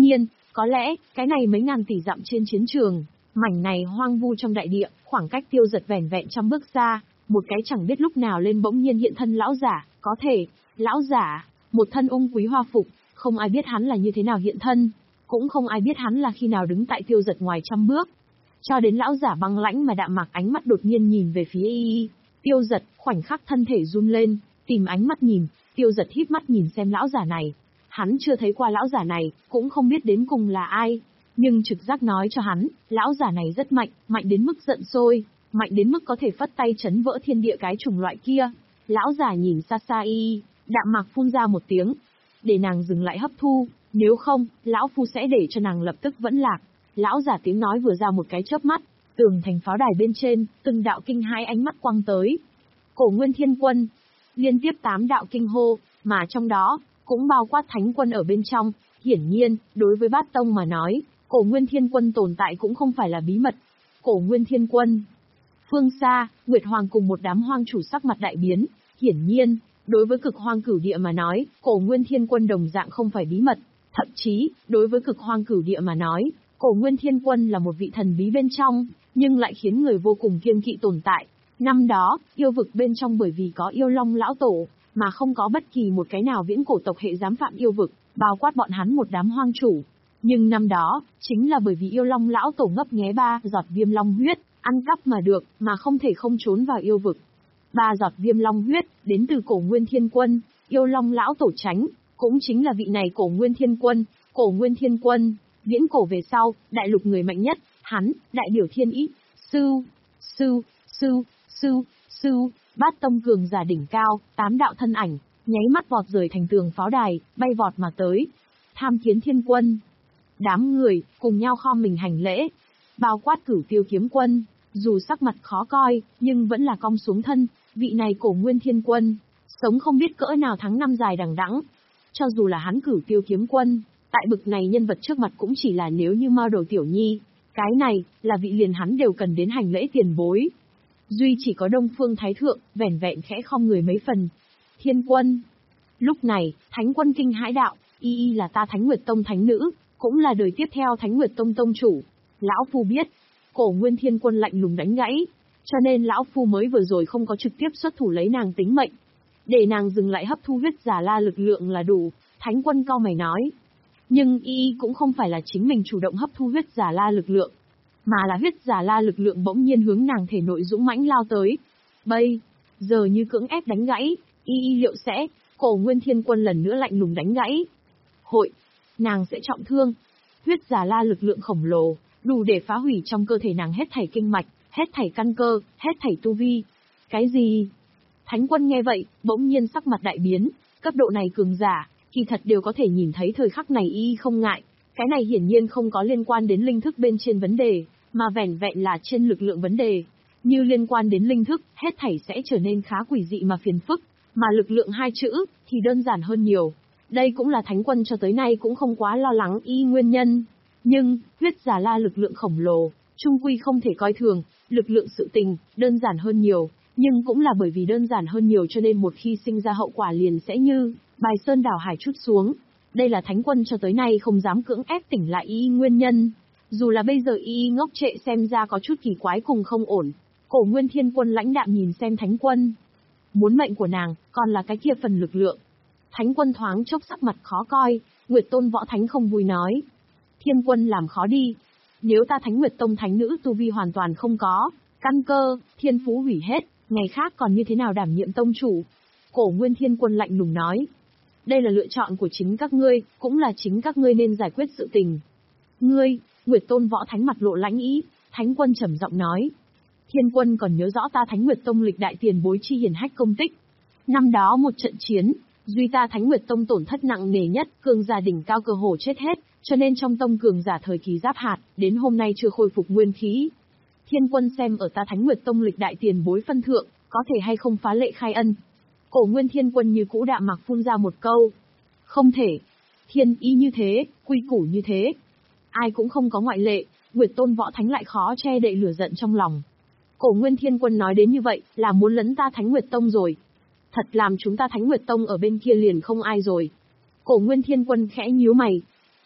Có lẽ, cái này mấy ngàn tỷ dặm trên chiến trường, mảnh này hoang vu trong đại địa, khoảng cách Tiêu Giật vẻn vẹn trăm bước xa, một cái chẳng biết lúc nào lên bỗng nhiên hiện thân lão giả, có thể, lão giả, một thân ung quý hoa phục, không ai biết hắn là như thế nào hiện thân, cũng không ai biết hắn là khi nào đứng tại Tiêu Giật ngoài trăm bước. Cho đến lão giả băng lãnh mà đạm mạc ánh mắt đột nhiên nhìn về phía y y, Tiêu Giật, khoảnh khắc thân thể run lên, tìm ánh mắt nhìn, Tiêu Giật híp mắt nhìn xem lão giả này. Hắn chưa thấy qua lão giả này, cũng không biết đến cùng là ai, nhưng trực giác nói cho hắn, lão giả này rất mạnh, mạnh đến mức giận sôi, mạnh đến mức có thể phất tay chấn vỡ thiên địa cái chủng loại kia. Lão giả nhìn xa xa y, đạm mạc phun ra một tiếng, để nàng dừng lại hấp thu, nếu không, lão phu sẽ để cho nàng lập tức vẫn lạc. Lão giả tiếng nói vừa ra một cái chớp mắt, tường thành pháo đài bên trên, từng đạo kinh hãi ánh mắt quăng tới. Cổ Nguyên Thiên Quân, liên tiếp tám đạo kinh hô, mà trong đó cũng bao quát Thánh Quân ở bên trong. Hiển nhiên, đối với Bát Tông mà nói, Cổ Nguyên Thiên Quân tồn tại cũng không phải là bí mật. Cổ Nguyên Thiên Quân. Phương xa, Nguyệt Hoàng cùng một đám hoang chủ sắc mặt đại biến. Hiển nhiên, đối với cực hoang cửu địa mà nói, Cổ Nguyên Thiên Quân đồng dạng không phải bí mật. Thậm chí, đối với cực hoang cửu địa mà nói, Cổ Nguyên Thiên Quân là một vị thần bí bên trong, nhưng lại khiến người vô cùng kiêng kỵ tồn tại. Năm đó, yêu vực bên trong bởi vì có yêu long lão tổ, mà không có bất kỳ một cái nào viễn cổ tộc hệ dám phạm yêu vực, bao quát bọn hắn một đám hoang chủ. Nhưng năm đó, chính là bởi vì yêu long lão tổ ngấp nghé ba giọt viêm long huyết, ăn cắp mà được, mà không thể không trốn vào yêu vực. Ba giọt viêm long huyết, đến từ Cổ Nguyên Thiên Quân, yêu long lão tổ tránh, cũng chính là vị này Cổ Nguyên Thiên Quân. Cổ Nguyên Thiên Quân, viễn cổ về sau, đại lục người mạnh nhất, hắn, đại biểu thiên ý, sư, sư, sư, sư, sư, Bát Tông cường giả đỉnh cao, tám đạo thân ảnh, nháy mắt vọt rời thành tường pháo đài, bay vọt mà tới. Tham Kiến Thiên Quân. Đám người, cùng nhau khom mình hành lễ. Bao quát Cửu Tiêu Kiếm Quân, dù sắc mặt khó coi, nhưng vẫn là cong xuống thân, vị này Cổ Nguyên Thiên Quân, sống không biết cỡ nào tháng năm dài đằng đẵng. Cho dù là hắn Cửu Tiêu Kiếm Quân, tại bực này nhân vật trước mặt cũng chỉ là nếu như mao đầu tiểu nhi, cái này, là vị liền hắn đều cần đến hành lễ tiền bối. Duy chỉ có Đông Phương Thái Thượng, vẻn vẹn khẽ không người mấy phần. Thiên Quân. Lúc này, Thánh Quân kinh hãi đạo, y y là ta Thánh Nguyệt Tông thánh nữ, cũng là đời tiếp theo Thánh Nguyệt Tông tông chủ. Lão Phu biết. Cổ Nguyên Thiên Quân lạnh lùng đánh gãy, cho nên Lão Phu mới vừa rồi không có trực tiếp xuất thủ lấy nàng tính mệnh. Để nàng dừng lại hấp thu huyết giả la lực lượng là đủ, Thánh Quân cau mày nói. Nhưng y y cũng không phải là chính mình chủ động hấp thu huyết giả la lực lượng, mà là huyết giả la lực lượng bỗng nhiên hướng nàng thể nội dũng mãnh lao tới. Bây giờ như cưỡng ép đánh gãy, y y liệu sẽ, Cổ Nguyên Thiên Quân lần nữa lạnh lùng đánh gãy. Hội, nàng sẽ trọng thương. Huyết giả la lực lượng khổng lồ, đủ để phá hủy trong cơ thể nàng hết thảy kinh mạch, hết thảy căn cơ, hết thảy tu vi. Cái gì? Thánh Quân nghe vậy, bỗng nhiên sắc mặt đại biến, cấp độ này cường giả, kỳ thật đều có thể nhìn thấy thời khắc này y không ngại. Cái này hiển nhiên không có liên quan đến linh thức bên trên vấn đề, mà vẻn vẹn là trên lực lượng vấn đề. Như liên quan đến linh thức, hết thảy sẽ trở nên khá quỷ dị mà phiền phức, mà lực lượng hai chữ, thì đơn giản hơn nhiều. Đây cũng là Thánh Quân cho tới nay cũng không quá lo lắng y nguyên nhân. Nhưng, huyết giả la lực lượng khổng lồ, trung quy không thể coi thường, lực lượng sự tình, đơn giản hơn nhiều. Nhưng cũng là bởi vì đơn giản hơn nhiều cho nên một khi sinh ra hậu quả liền sẽ như bài sơn đảo hải trút xuống. Đây là Thánh Quân cho tới nay không dám cưỡng ép tỉnh lại y nguyên nhân. Dù là bây giờ y ngốc trệ xem ra có chút kỳ quái cùng không ổn. Cổ Nguyên Thiên Quân lãnh đạm nhìn xem Thánh Quân. Muốn mệnh của nàng, còn là cái kia phần lực lượng. Thánh Quân thoáng chốc sắc mặt khó coi, Nguyệt Tôn Võ Thánh không vui nói. Thiên Quân làm khó đi. Nếu ta Thánh Nguyệt Tông thánh nữ tu vi hoàn toàn không có, căn cơ, thiên phú hủy hết, ngày khác còn như thế nào đảm nhiệm tông chủ? Cổ Nguyên Thiên Quân lạnh lùng nói. Đây là lựa chọn của chính các ngươi, cũng là chính các ngươi nên giải quyết sự tình. Ngươi, Nguyệt Tôn Võ Thánh mặt lộ lãnh ý, Thánh Quân trầm giọng nói. Thiên Quân còn nhớ rõ ta Thánh Nguyệt Tông lịch đại tiền bối chi hiển hách công tích. Năm đó một trận chiến, duy ta Thánh Nguyệt Tông tổn thất nặng nề nhất, cường giả đỉnh cao cơ hồ chết hết, cho nên trong tông cường giả thời kỳ giáp hạt, đến hôm nay chưa khôi phục nguyên khí. Thiên Quân xem ở ta Thánh Nguyệt Tông lịch đại tiền bối phân thượng, có thể hay không phá lệ khai ân. Cổ Nguyên Thiên Quân như cũ đạm mạc phun ra một câu. Không thể. Thiên ý như thế, quy củ như thế. Ai cũng không có ngoại lệ, Nguyệt Tôn Võ Thánh lại khó che đậy lửa giận trong lòng. Cổ Nguyên Thiên Quân nói đến như vậy, là muốn lấn ta Thánh Nguyệt Tông rồi. Thật làm chúng ta Thánh Nguyệt Tông ở bên kia liền không ai rồi. Cổ Nguyên Thiên Quân khẽ nhíu mày.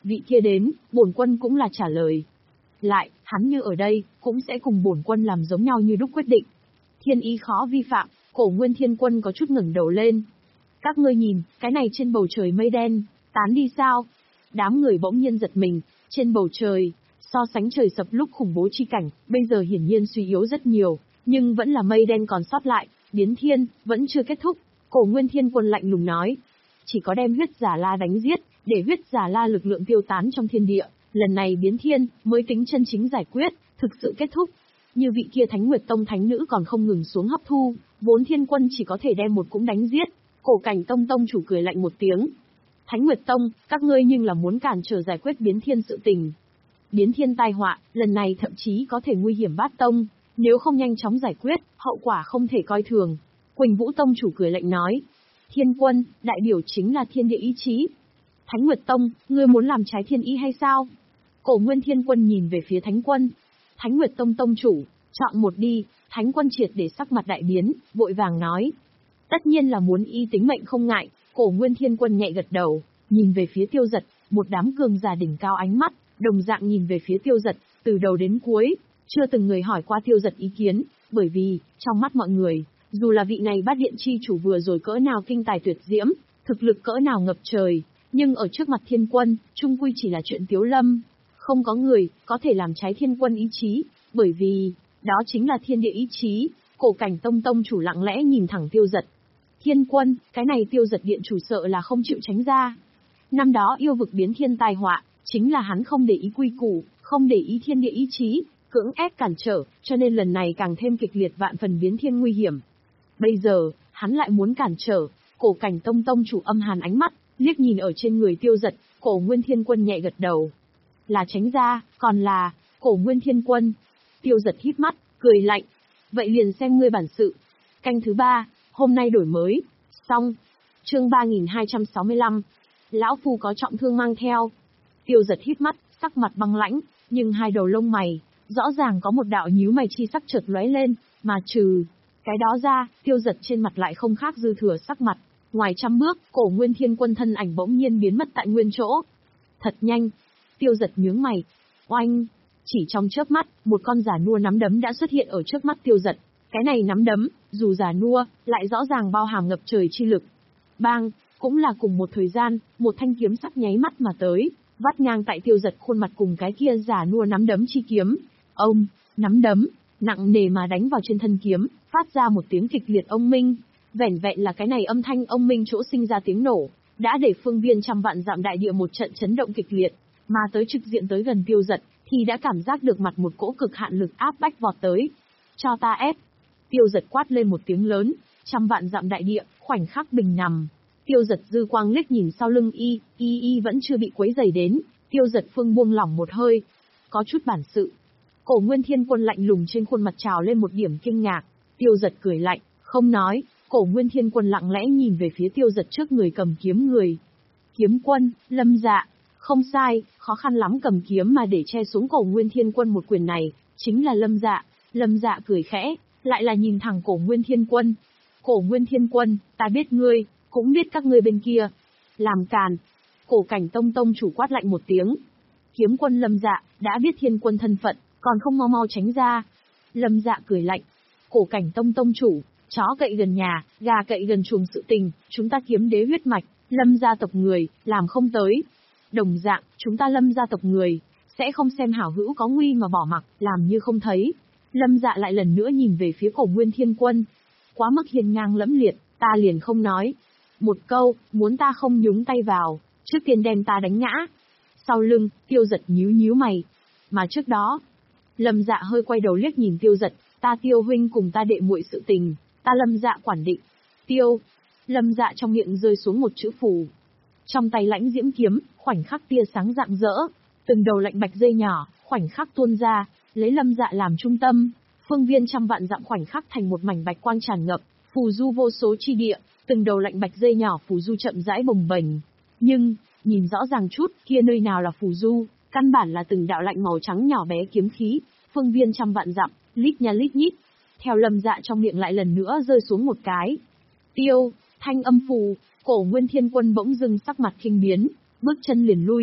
Vị kia đến, bổn quân cũng là trả lời. Lại, hắn như ở đây, cũng sẽ cùng bổn quân làm giống nhau như đúc quyết định. Thiên ý khó vi phạm, Cổ Nguyên Thiên Quân có chút ngẩng đầu lên. Các ngươi nhìn, cái này trên bầu trời mây đen, tán đi sao? Đám người bỗng nhiên giật mình, trên bầu trời, so sánh trời sập lúc khủng bố chi cảnh, bây giờ hiển nhiên suy yếu rất nhiều, nhưng vẫn là mây đen còn sót lại, biến thiên, vẫn chưa kết thúc. Cổ Nguyên Thiên Quân lạnh lùng nói, chỉ có đem huyết giả la đánh giết, để huyết giả la lực lượng tiêu tán trong thiên địa, lần này biến thiên, mới tính chân chính giải quyết, thực sự kết thúc. Như vị kia Thánh Nguyệt Tông thánh nữ còn không ngừng xuống hấp thu, vốn Thiên Quân chỉ có thể đem một cũng đánh giết. Cổ Cảnh Tông tông chủ cười lạnh một tiếng. Thánh Nguyệt Tông, các ngươi nhưng là muốn cản trở giải quyết biến thiên sự tình. Biến thiên tai họa, lần này thậm chí có thể nguy hiểm bát tông, nếu không nhanh chóng giải quyết, hậu quả không thể coi thường. Quỳnh Vũ tông chủ cười lạnh nói. Thiên Quân, đại biểu chính là thiên địa ý chí. Thánh Nguyệt Tông, ngươi muốn làm trái thiên ý hay sao? Cổ Nguyên Thiên Quân nhìn về phía Thánh Quân. Thánh Nguyệt Tông tông chủ, chọn một đi. Thánh Quân triệt để sắc mặt đại biến, vội vàng nói. Tất nhiên là muốn y tính mệnh không ngại. Cổ Nguyên Thiên Quân nhẹ gật đầu, nhìn về phía Tiêu Dật, một đám cường giả đỉnh cao ánh mắt, đồng dạng nhìn về phía Tiêu Dật, từ đầu đến cuối, chưa từng người hỏi qua Tiêu Dật ý kiến, bởi vì, trong mắt mọi người, dù là vị này bát điện chi chủ vừa rồi cỡ nào kinh tài tuyệt diễm, thực lực cỡ nào ngập trời, nhưng ở trước mặt Thiên Quân, chung quy chỉ là chuyện tiếu lâm. Không có người, có thể làm trái Thiên Quân ý chí, bởi vì, đó chính là thiên địa ý chí. Cổ Cảnh Tông tông chủ lặng lẽ nhìn thẳng Tiêu Dật. Thiên Quân, cái này Tiêu Dật điện chủ sợ là không chịu tránh ra. Năm đó yêu vực biến thiên tai họa, chính là hắn không để ý quy củ, không để ý thiên địa ý chí, cưỡng ép cản trở, cho nên lần này càng thêm kịch liệt vạn phần biến thiên nguy hiểm. Bây giờ, hắn lại muốn cản trở. Cổ Cảnh Tông tông chủ âm hàn ánh mắt, liếc nhìn ở trên người Tiêu Dật. Cổ Nguyên Thiên Quân nhẹ gật đầu. Là tránh ra, còn là, Cổ Nguyên Thiên Quân. Tiêu Dật híp mắt, cười lạnh. Vậy liền xem ngươi bản sự. Canh thứ ba, hôm nay đổi mới. Xong. Chương ba nghìn hai trăm sáu mươi lăm. Lão Phu có trọng thương mang theo. Tiêu Dật híp mắt, sắc mặt băng lãnh, nhưng hai đầu lông mày, rõ ràng có một đạo nhíu mày chi sắc chợt lóe lên, mà trừ cái đó ra, Tiêu Dật trên mặt lại không khác dư thừa sắc mặt. Ngoài trăm bước, Cổ Nguyên Thiên Quân thân ảnh bỗng nhiên biến mất tại nguyên chỗ. Thật nhanh. Tiêu Dật nhướng mày. Oanh. Chỉ trong chớp mắt, một con già nua nắm đấm đã xuất hiện ở trước mắt Tiêu Dật. Cái này nắm đấm, dù già nua, lại rõ ràng bao hàm ngập trời chi lực. Bang, cũng là cùng một thời gian, một thanh kiếm sắc nháy mắt mà tới, vắt ngang tại Tiêu Dật khuôn mặt cùng cái kia già nua nắm đấm chi kiếm. Ông, nắm đấm, nặng nề mà đánh vào trên thân kiếm, phát ra một tiếng kịch liệt ông minh. Vẻn vẹn là cái này âm thanh ông minh chỗ sinh ra tiếng nổ, đã để phương viên trăm vạn dặm đại địa một trận chấn động kịch liệt, mà tới trực diện tới gần Tiêu Dật, thì đã cảm giác được mặt một cỗ cực hạn lực áp bách vọt tới. Cho ta ép. Tiêu Dật quát lên một tiếng lớn, trăm vạn dặm đại địa, khoảnh khắc bình nằm. Tiêu Dật dư quang liếc nhìn sau lưng y, y y vẫn chưa bị quấy rầy đến, Tiêu Dật phương buông lỏng một hơi. Có chút bản sự. Cổ Nguyên Thiên Quân lạnh lùng trên khuôn mặt trào lên một điểm kinh ngạc. Tiêu Dật cười lạnh, không nói. Cổ Nguyên Thiên Quân lặng lẽ nhìn về phía Tiêu Dật trước người cầm kiếm người. Kiếm quân, Lâm Dạ. Không sai, khó khăn lắm cầm kiếm mà để che xuống Cổ Nguyên Thiên Quân một quyền này, chính là Lâm Dạ. Lâm Dạ cười khẽ, lại là nhìn thẳng Cổ Nguyên Thiên Quân. Cổ Nguyên Thiên Quân, ta biết ngươi, cũng biết các ngươi bên kia. Làm càn. Cổ Cảnh Tông tông chủ quát lạnh một tiếng. Kiếm quân Lâm Dạ, đã biết Thiên Quân thân phận, còn không mau mau tránh ra. Lâm Dạ cười lạnh. Cổ Cảnh Tông tông chủ, chó cậy gần nhà, gà cậy gần chuồng sự tình, chúng ta kiếm đế huyết mạch, Lâm gia tộc người, làm không tới. Đồng dạng, chúng ta Lâm gia tộc người, sẽ không xem hảo hữu có nguy mà bỏ mặc, làm như không thấy. Lâm Dạ lại lần nữa nhìn về phía Cổ Nguyên Thiên Quân. Quá mức hiên ngang lẫm liệt, ta liền không nói. Một câu, muốn ta không nhúng tay vào, trước tiên đem ta đánh ngã. Sau lưng, Tiêu Dật nhíu nhíu mày. Mà trước đó, Lâm Dạ hơi quay đầu liếc nhìn Tiêu Dật, ta Tiêu huynh cùng ta đệ muội sự tình, ta Lâm Dạ quản định. Tiêu. Lâm Dạ trong miệng rơi xuống một chữ phù. Trong tay lãnh diễm kiếm, khoảnh khắc tia sáng rạng rỡ, từng đầu lạnh bạch dây nhỏ, khoảnh khắc tuôn ra, lấy Lâm Dạ làm trung tâm, phương viên trăm vạn dặm khoảnh khắc thành một mảnh bạch quang tràn ngập, phù du vô số chi địa, từng đầu lạnh bạch dây nhỏ phù du chậm rãi bồng bềnh. Nhưng, nhìn rõ ràng chút, kia nơi nào là phù du, căn bản là từng đạo lạnh màu trắng nhỏ bé kiếm khí, phương viên trăm vạn dặm, lít nha lít nhít. Theo Lâm Dạ trong miệng lại lần nữa rơi xuống một cái. Tiêu, thanh âm phù. Cổ Nguyên Thiên Quân bỗng dưng sắc mặt kinh biến, bước chân liền lui,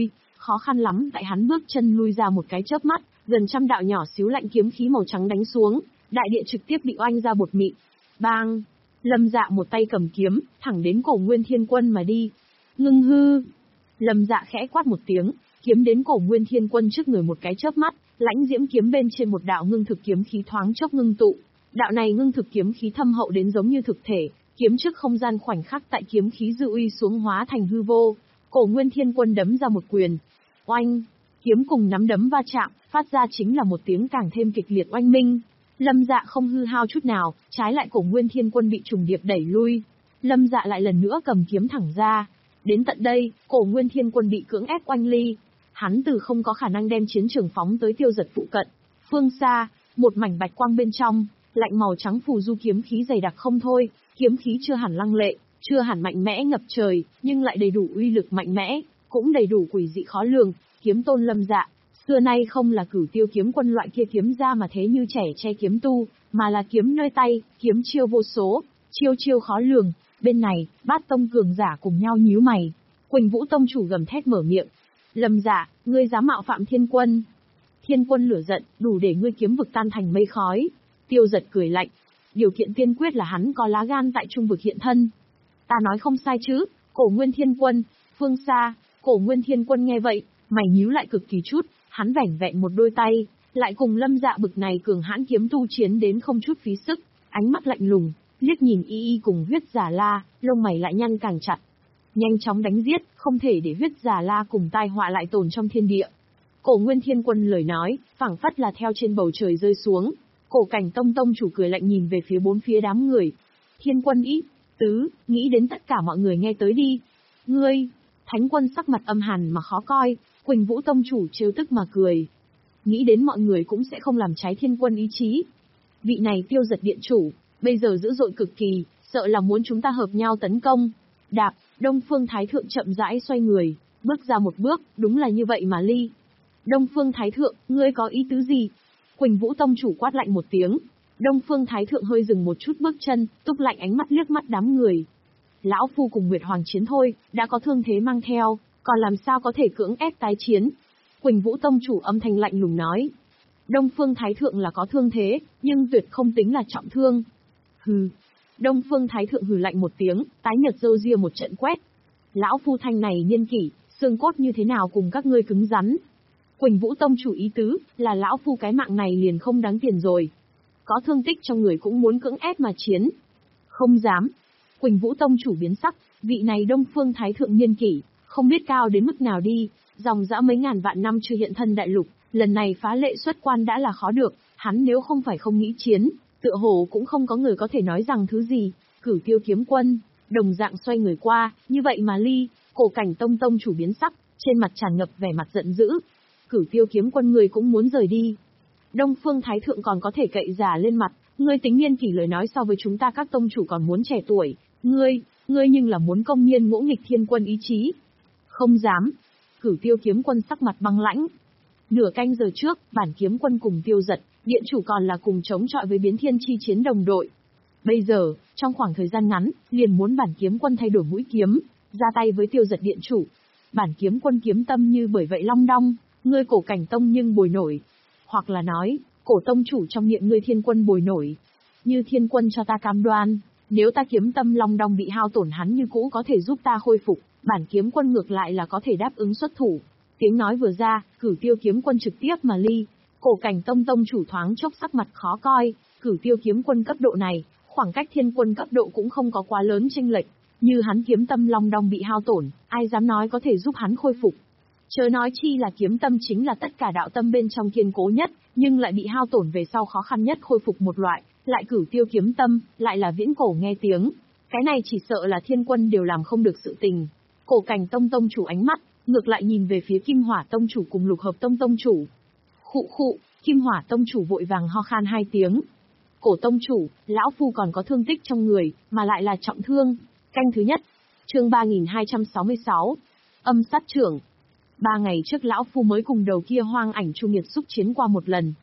khó khăn lắm tại hắn bước chân lui ra một cái chớp mắt, gần trăm đạo nhỏ xíu lạnh kiếm khí màu trắng đánh xuống, đại địa trực tiếp bị oanh ra bột mịn. Bang! Lâm Dạ một tay cầm kiếm, thẳng đến cổ Nguyên Thiên Quân mà đi. Ngưng hư! Lâm Dạ khẽ quát một tiếng, kiếm đến cổ Nguyên Thiên Quân trước người một cái chớp mắt, lãnh diễm kiếm bên trên một đạo ngưng thực kiếm khí thoáng chốc ngưng tụ. Đạo này ngưng thực kiếm khí thâm hậu đến giống như thực thể, kiếm trước không gian khoảnh khắc tại kiếm khí dư uy xuống hóa thành hư vô. Cổ Nguyên Thiên Quân đấm ra một quyền. Oanh! Kiếm cùng nắm đấm va chạm, phát ra chính là một tiếng càng thêm kịch liệt oanh minh. Lâm Dạ không hư hao chút nào, trái lại cổ Nguyên Thiên Quân bị trùng điệp đẩy lui. Lâm Dạ lại lần nữa cầm kiếm thẳng ra. Đến tận đây, cổ Nguyên Thiên Quân bị cưỡng ép oanh ly. Hắn từ không có khả năng đem chiến trường phóng tới Tiêu Giật phụ cận. Phương xa, một mảnh bạch quang bên trong, lạnh màu trắng phù du kiếm khí dày đặc không thôi, kiếm khí chưa hẳn lăng lệ, chưa hẳn mạnh mẽ ngập trời, nhưng lại đầy đủ uy lực mạnh mẽ, cũng đầy đủ quỷ dị khó lường. Kiếm tôn Lâm Dạ, xưa nay không là Cửu Tiêu kiếm quân loại kia kiếm ra mà thế như trẻ che kiếm tu, mà là kiếm nơi tay, kiếm chiêu vô số, chiêu chiêu khó lường. Bên này, Bát tông cường giả cùng nhau nhíu mày. Quỳnh Vũ tông chủ gầm thét mở miệng. Lâm Dạ, ngươi dám mạo phạm Thiên Quân. Thiên Quân lửa giận, đủ để ngươi kiếm vực tan thành mây khói. Tiêu Giật cười lạnh. Điều kiện tiên quyết là hắn có lá gan tại trung vực hiện thân. Ta nói không sai chứ, cổ Nguyên Thiên Quân. Phương xa, cổ Nguyên Thiên Quân nghe vậy, mày nhíu lại cực kỳ chút, hắn vẻn vẹn một đôi tay, lại cùng Lâm Dạ bực này cường hãn kiếm tu chiến đến không chút phí sức, ánh mắt lạnh lùng, liếc nhìn y y cùng Huyết Giả La, lông mày lại nhăn càng chặt. Nhanh chóng đánh giết, không thể để Huyết Giả La cùng tai họa lại tồn trong thiên địa. Cổ Nguyên Thiên Quân lời nói, phảng phất là theo trên bầu trời rơi xuống. Cổ Cảnh Tông tông chủ cười lạnh nhìn về phía bốn phía đám người. Thiên Quân ý tứ, nghĩ đến tất cả mọi người nghe tới đi. Ngươi, Thánh Quân sắc mặt âm hàn mà khó coi, Quỳnh Vũ tông chủ trêu tức mà cười. Nghĩ đến mọi người cũng sẽ không làm trái Thiên Quân ý chí. Vị này Tiêu Giật điện chủ, bây giờ dữ dội cực kỳ, sợ là muốn chúng ta hợp nhau tấn công. Đạp, Đông Phương Thái Thượng chậm rãi xoay người, bước ra một bước, đúng là như vậy mà ly. Đông Phương Thái Thượng, ngươi có ý tứ gì? Quỳnh Vũ tông chủ quát lạnh một tiếng. Đông Phương Thái Thượng hơi dừng một chút bước chân, túc lạnh ánh mắt liếc mắt đám người. Lão phu cùng Nguyệt Hoàng chiến thôi, đã có thương thế mang theo, còn làm sao có thể cưỡng ép tái chiến? Quỳnh Vũ tông chủ âm thanh lạnh lùng nói. Đông Phương Thái Thượng là có thương thế, nhưng tuyệt không tính là trọng thương. Hừ. Đông Phương Thái Thượng hừ lạnh một tiếng, tái nhợt râu ria một trận quét. Lão phu thanh này niên kỷ, xương cốt như thế nào cùng các ngươi cứng rắn? Quỳnh Vũ tông chủ ý tứ, là lão phu cái mạng này liền không đáng tiền rồi. Có thương tích trong người cũng muốn cưỡng ép mà chiến. Không dám. Quỳnh Vũ tông chủ biến sắc, vị này Đông Phương Thái Thượng niên kỷ, không biết cao đến mức nào đi, dòng dã mấy ngàn vạn năm chưa hiện thân đại lục, lần này phá lệ xuất quan đã là khó được, hắn nếu không phải không nghĩ chiến, tựa hồ cũng không có người có thể nói rằng thứ gì. Cửu Tiêu kiếm quân, đồng dạng xoay người qua, như vậy mà ly. Cổ Cảnh Tông tông chủ biến sắc, trên mặt tràn ngập vẻ mặt giận dữ. Cửu Tiêu kiếm quân người cũng muốn rời đi. Đông Phương Thái Thượng còn có thể cậy giả lên mặt, ngươi tính niên kỷ lời nói so với chúng ta các tông chủ còn muốn trẻ tuổi, ngươi, ngươi nhưng là muốn công nhiên ngỗ nghịch Thiên Quân ý chí. Không dám. Cửu Tiêu kiếm quân sắc mặt băng lãnh. Nửa canh giờ trước, bản kiếm quân cùng Tiêu Giật, điện chủ còn là cùng chống chọi với biến thiên chi chiến đồng đội. Bây giờ, trong khoảng thời gian ngắn, liền muốn bản kiếm quân thay đổi mũi kiếm, ra tay với Tiêu Giật điện chủ. Bản kiếm quân kiếm tâm như bởi vậy long đong, ngươi Cổ Cảnh Tông nhưng bồi nổi. Hoặc là nói, cổ tông chủ trong miệng ngươi Thiên Quân bồi nổi. Như Thiên Quân cho ta cam đoan, nếu ta kiếm tâm long đong bị hao tổn hắn như cũ có thể giúp ta khôi phục, bản kiếm quân ngược lại là có thể đáp ứng xuất thủ. Tiếng nói vừa ra, Cửu Tiêu kiếm quân trực tiếp mà ly. Cổ Cảnh Tông tông chủ thoáng chốc sắc mặt khó coi, Cửu Tiêu kiếm quân cấp độ này, khoảng cách Thiên Quân cấp độ cũng không có quá lớn chênh lệch. Như hắn kiếm tâm long đong bị hao tổn, ai dám nói có thể giúp hắn khôi phục. Chớ nói chi là kiếm tâm chính là tất cả đạo tâm bên trong kiên cố nhất, nhưng lại bị hao tổn về sau khó khăn nhất khôi phục một loại, lại Cửu Tiêu kiếm tâm, lại là viễn cổ nghe tiếng. Cái này chỉ sợ là Thiên Quân đều làm không được sự tình. Cổ Cảnh Tông tông chủ ánh mắt, ngược lại nhìn về phía Kim Hỏa tông chủ cùng Lục Hợp tông tông chủ. Khụ khụ, Kim Hỏa tông chủ vội vàng ho khan hai tiếng. Cổ tông chủ, lão phu còn có thương tích trong người, mà lại là trọng thương. Canh thứ nhất. Chương ba nghìn hai trăm sáu mươi sáu. Âm sát trưởng. Ba ngày trước lão phu mới cùng đầu kia hoang ảnh chu nghiệt xúc chiến qua một lần.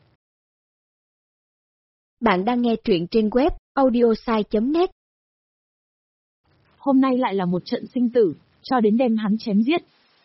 Bạn đang nghe truyện trên web audiosai chấm net. Hôm nay lại là một trận sinh tử, cho đến đem hắn chém giết.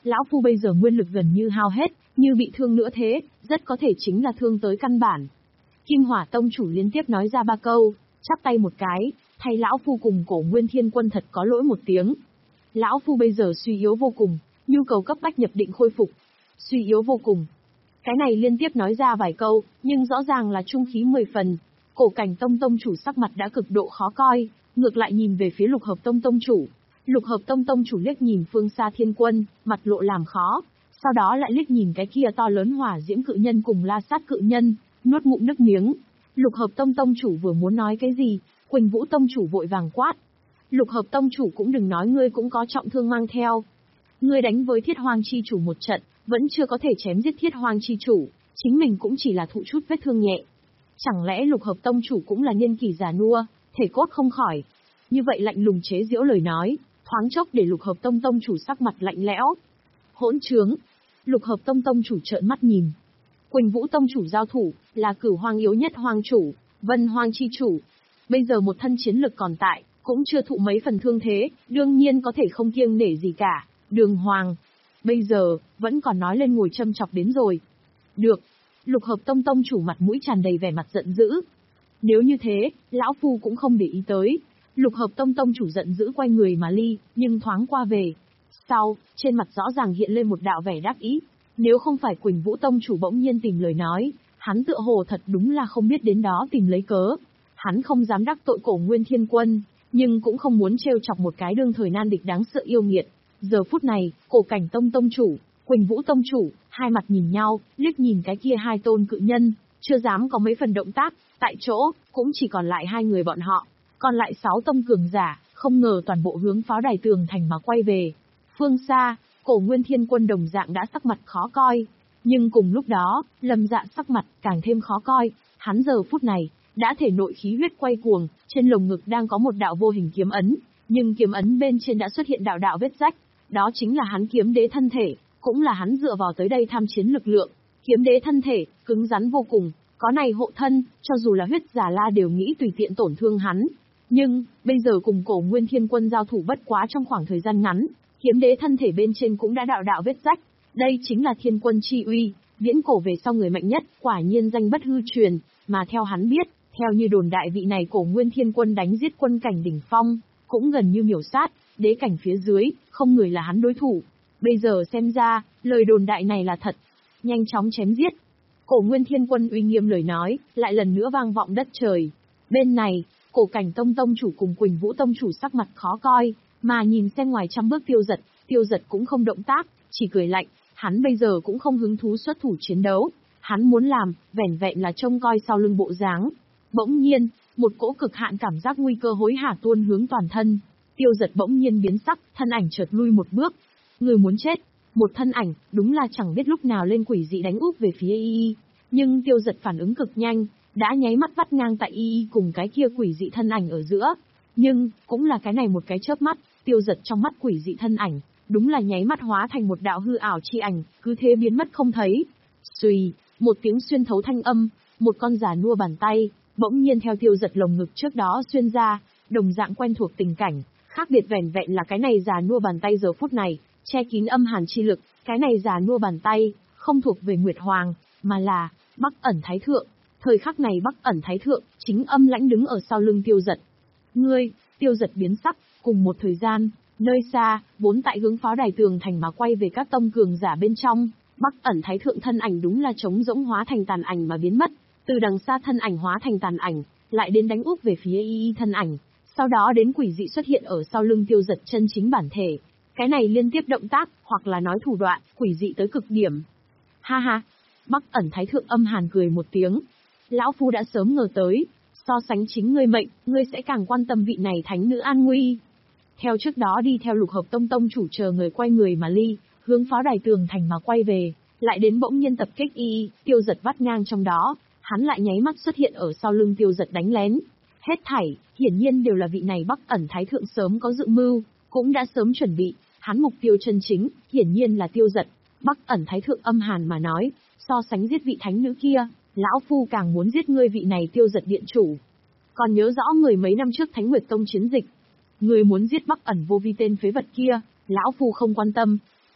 lão phu bây giờ nguyên lực gần như hao hết, như bị thương nữa thế, rất có thể chính là thương tới căn bản. Kim Hỏa Tông chủ liên tiếp nói ra ba câu, chắp tay một cái, thay lão phu cùng Cổ Nguyên Thiên Quân thật có lỗi một tiếng. Lão phu bây giờ suy yếu vô cùng, nhu cầu cấp bách nhập định khôi phục. Suy yếu vô cùng. Cái này liên tiếp nói ra vài câu, nhưng rõ ràng là trung khí mười phần. Cổ Cảnh Tông Tông chủ sắc mặt đã cực độ khó coi, ngược lại nhìn về phía Lục Hợp Tông Tông chủ. Lục Hợp Tông Tông chủ liếc nhìn phương xa Thiên Quân, mặt lộ làm khó, sau đó lại liếc nhìn cái kia to lớn hỏa diễm cự nhân cùng La Sát cự nhân, nuốt ngụm nước miếng. Lục Hợp Tông Tông chủ vừa muốn nói cái gì, Quỳnh Vũ Tông chủ vội vàng quát. Lục Hợp Tông chủ cũng đừng nói ngươi cũng có trọng thương mang theo. Ngươi đánh với Thiết Hoang chi chủ một trận, vẫn chưa có thể chém giết Thiết Hoang chi chủ, chính mình cũng chỉ là thụ chút vết thương nhẹ. Chẳng lẽ Lục Hợp Tông chủ cũng là niên kỷ già nua, thể cốt không khỏi? Như vậy lạnh lùng chế giễu lời nói, thoáng chốc để Lục Hợp Tông Tông chủ sắc mặt lạnh lẽo. Hỗn trướng! Lục Hợp Tông Tông chủ trợn mắt nhìn. Quỳnh Vũ Tông chủ giao thủ, là Cửu Hoang yếu nhất hoang chủ, Vân Hoang chi chủ. Bây giờ một thân chiến lực còn tại, cũng chưa thụ mấy phần thương thế, đương nhiên có thể không kiêng nể gì cả. Đường Hoàng, bây giờ, vẫn còn nói lên ngồi châm chọc đến rồi. Được. Lục Hợp Tông Tông chủ mặt mũi tràn đầy vẻ mặt giận dữ. Nếu như thế, lão phu cũng không để ý tới. Lục Hợp Tông Tông chủ giận dữ quay người mà ly, nhưng thoáng qua về. Sau, trên mặt rõ ràng hiện lên một đạo vẻ đắc ý. Nếu không phải Quỳnh Vũ Tông chủ bỗng nhiên tìm lời nói, hắn tựa hồ thật đúng là không biết đến đó tìm lấy cớ. Hắn không dám đắc tội Cổ Nguyên Thiên Quân, nhưng cũng không muốn trêu chọc một cái đương thời nan địch đáng sợ yêu nghiệt. Giờ phút này, Cổ Cảnh Tông Tông chủ, Quỳnh Vũ Tông chủ, hai mặt nhìn nhau, liếc nhìn cái kia hai tôn cự nhân, chưa dám có mấy phần động tác, tại chỗ, cũng chỉ còn lại hai người bọn họ. Còn lại sáu tông cường giả, không ngờ toàn bộ hướng pháo đài tường thành mà quay về. Phương xa, Cổ Nguyên Thiên Quân đồng dạng đã sắc mặt khó coi. Nhưng cùng lúc đó, Lâm Dạ sắc mặt càng thêm khó coi, hắn giờ phút này, đã thể nội khí huyết quay cuồng, trên lồng ngực đang có một đạo vô hình kiếm ấn, nhưng kiếm ấn bên trên đã xuất hiện đạo đạo vết rách, đó chính là hắn kiếm đế thân thể, cũng là hắn dựa vào tới đây tham chiến lực lượng. Kiếm đế thân thể, cứng rắn vô cùng, có này hộ thân, cho dù là huyết giả la đều nghĩ tùy tiện tổn thương hắn. Nhưng, bây giờ cùng Cổ Nguyên Thiên Quân giao thủ bất quá trong khoảng thời gian ngắn, kiếm đế thân thể bên trên cũng đã đạo đạo vết rách. Đây chính là Thiên Quân chi uy, viễn cổ về sau người mạnh nhất, quả nhiên danh bất hư truyền, mà theo hắn biết, theo như đồn đại vị này Cổ Nguyên Thiên Quân đánh giết quân cảnh đỉnh phong, cũng gần như miểu sát, đế cảnh phía dưới, không người là hắn đối thủ. Bây giờ xem ra, lời đồn đại này là thật. Nhanh chóng chém giết. Cổ Nguyên Thiên Quân uy nghiêm lời nói, lại lần nữa vang vọng đất trời. Bên này, Cổ Cảnh Tông Tông chủ cùng Quỳnh Vũ Tông chủ sắc mặt khó coi, mà nhìn xem ngoài trăm bước Tiêu Dật, Tiêu Dật cũng không động tác, chỉ cười lạnh, hắn bây giờ cũng không hứng thú xuất thủ chiến đấu, hắn muốn làm, vẻn vẹn là trông coi sau lưng bộ dáng. Bỗng nhiên, một cỗ cực hạn cảm giác nguy cơ hối hả tuôn hướng toàn thân. Tiêu Dật bỗng nhiên biến sắc, thân ảnh chợt lui một bước. Người muốn chết, một thân ảnh, đúng là chẳng biết lúc nào lên quỷ dị đánh úp về phía Y Y. Nhưng Tiêu Dật phản ứng cực nhanh, đã nháy mắt vắt ngang tại Y Y cùng cái kia quỷ dị thân ảnh ở giữa. Nhưng, cũng là cái này một cái chớp mắt, Tiêu Dật trong mắt quỷ dị thân ảnh, đúng là nháy mắt hóa thành một đạo hư ảo chi ảnh, cứ thế biến mất không thấy. Xùy, một tiếng xuyên thấu thanh âm, một con già nua bàn tay, bỗng nhiên theo Tiêu Dật lồng ngực trước đó xuyên ra, đồng dạng quen thuộc tình cảnh, khác biệt vẻn vẹn là cái này già nua bàn tay giờ phút này, che kín âm hàn chi lực, cái này già nua bàn tay, không thuộc về Nguyệt Hoàng, mà là Bắc Ẩn Thái Thượng. Thời khắc này Bắc Ẩn Thái Thượng, chính âm lãnh đứng ở sau lưng Tiêu Dật. Ngươi, Tiêu Dật biến sắc, cùng một thời gian, nơi xa, vốn tại hướng pháo đài tường thành mà quay về các tông cường giả bên trong, Bắc Ẩn Thái Thượng thân ảnh đúng là trống rỗng hóa thành tàn ảnh mà biến mất, từ đằng xa thân ảnh hóa thành tàn ảnh, lại đến đánh úp về phía Y Y thân ảnh, sau đó đến quỷ dị xuất hiện ở sau lưng Tiêu Dật chân chính bản thể. Cái này liên tiếp động tác, hoặc là nói thủ đoạn, quỷ dị tới cực điểm. Ha ha, Bắc Ẩn Thái Thượng âm hàn cười một tiếng. Lão Phu đã sớm ngờ tới, so sánh chính ngươi mệnh, ngươi sẽ càng quan tâm vị này thánh nữ an nguy. Theo trước đó đi theo Lục Hợp Tông Tông chủ chờ người quay người mà ly, hướng pháo đài tường thành mà quay về, lại đến bỗng nhiên tập kích Y Y, Tiêu Dật vắt ngang trong đó, hắn lại nháy mắt xuất hiện ở sau lưng Tiêu Dật đánh lén. Hết thảy, hiển nhiên đều là vị này Bắc Ẩn Thái Thượng sớm có dự mưu, cũng đã sớm chuẩn bị, hắn mục tiêu chân chính, hiển nhiên là Tiêu Dật. Bắc Ẩn Thái Thượng âm hàn mà nói, so sánh giết vị thánh nữ kia, lão phu càng muốn giết ngươi vị này Tiêu Dật điện chủ. Còn nhớ rõ người mấy năm trước Thánh Nguyệt Tông chiến dịch, ngươi muốn giết Bắc Ẩn Vô Vi tên phế vật kia, lão phu không quan tâm.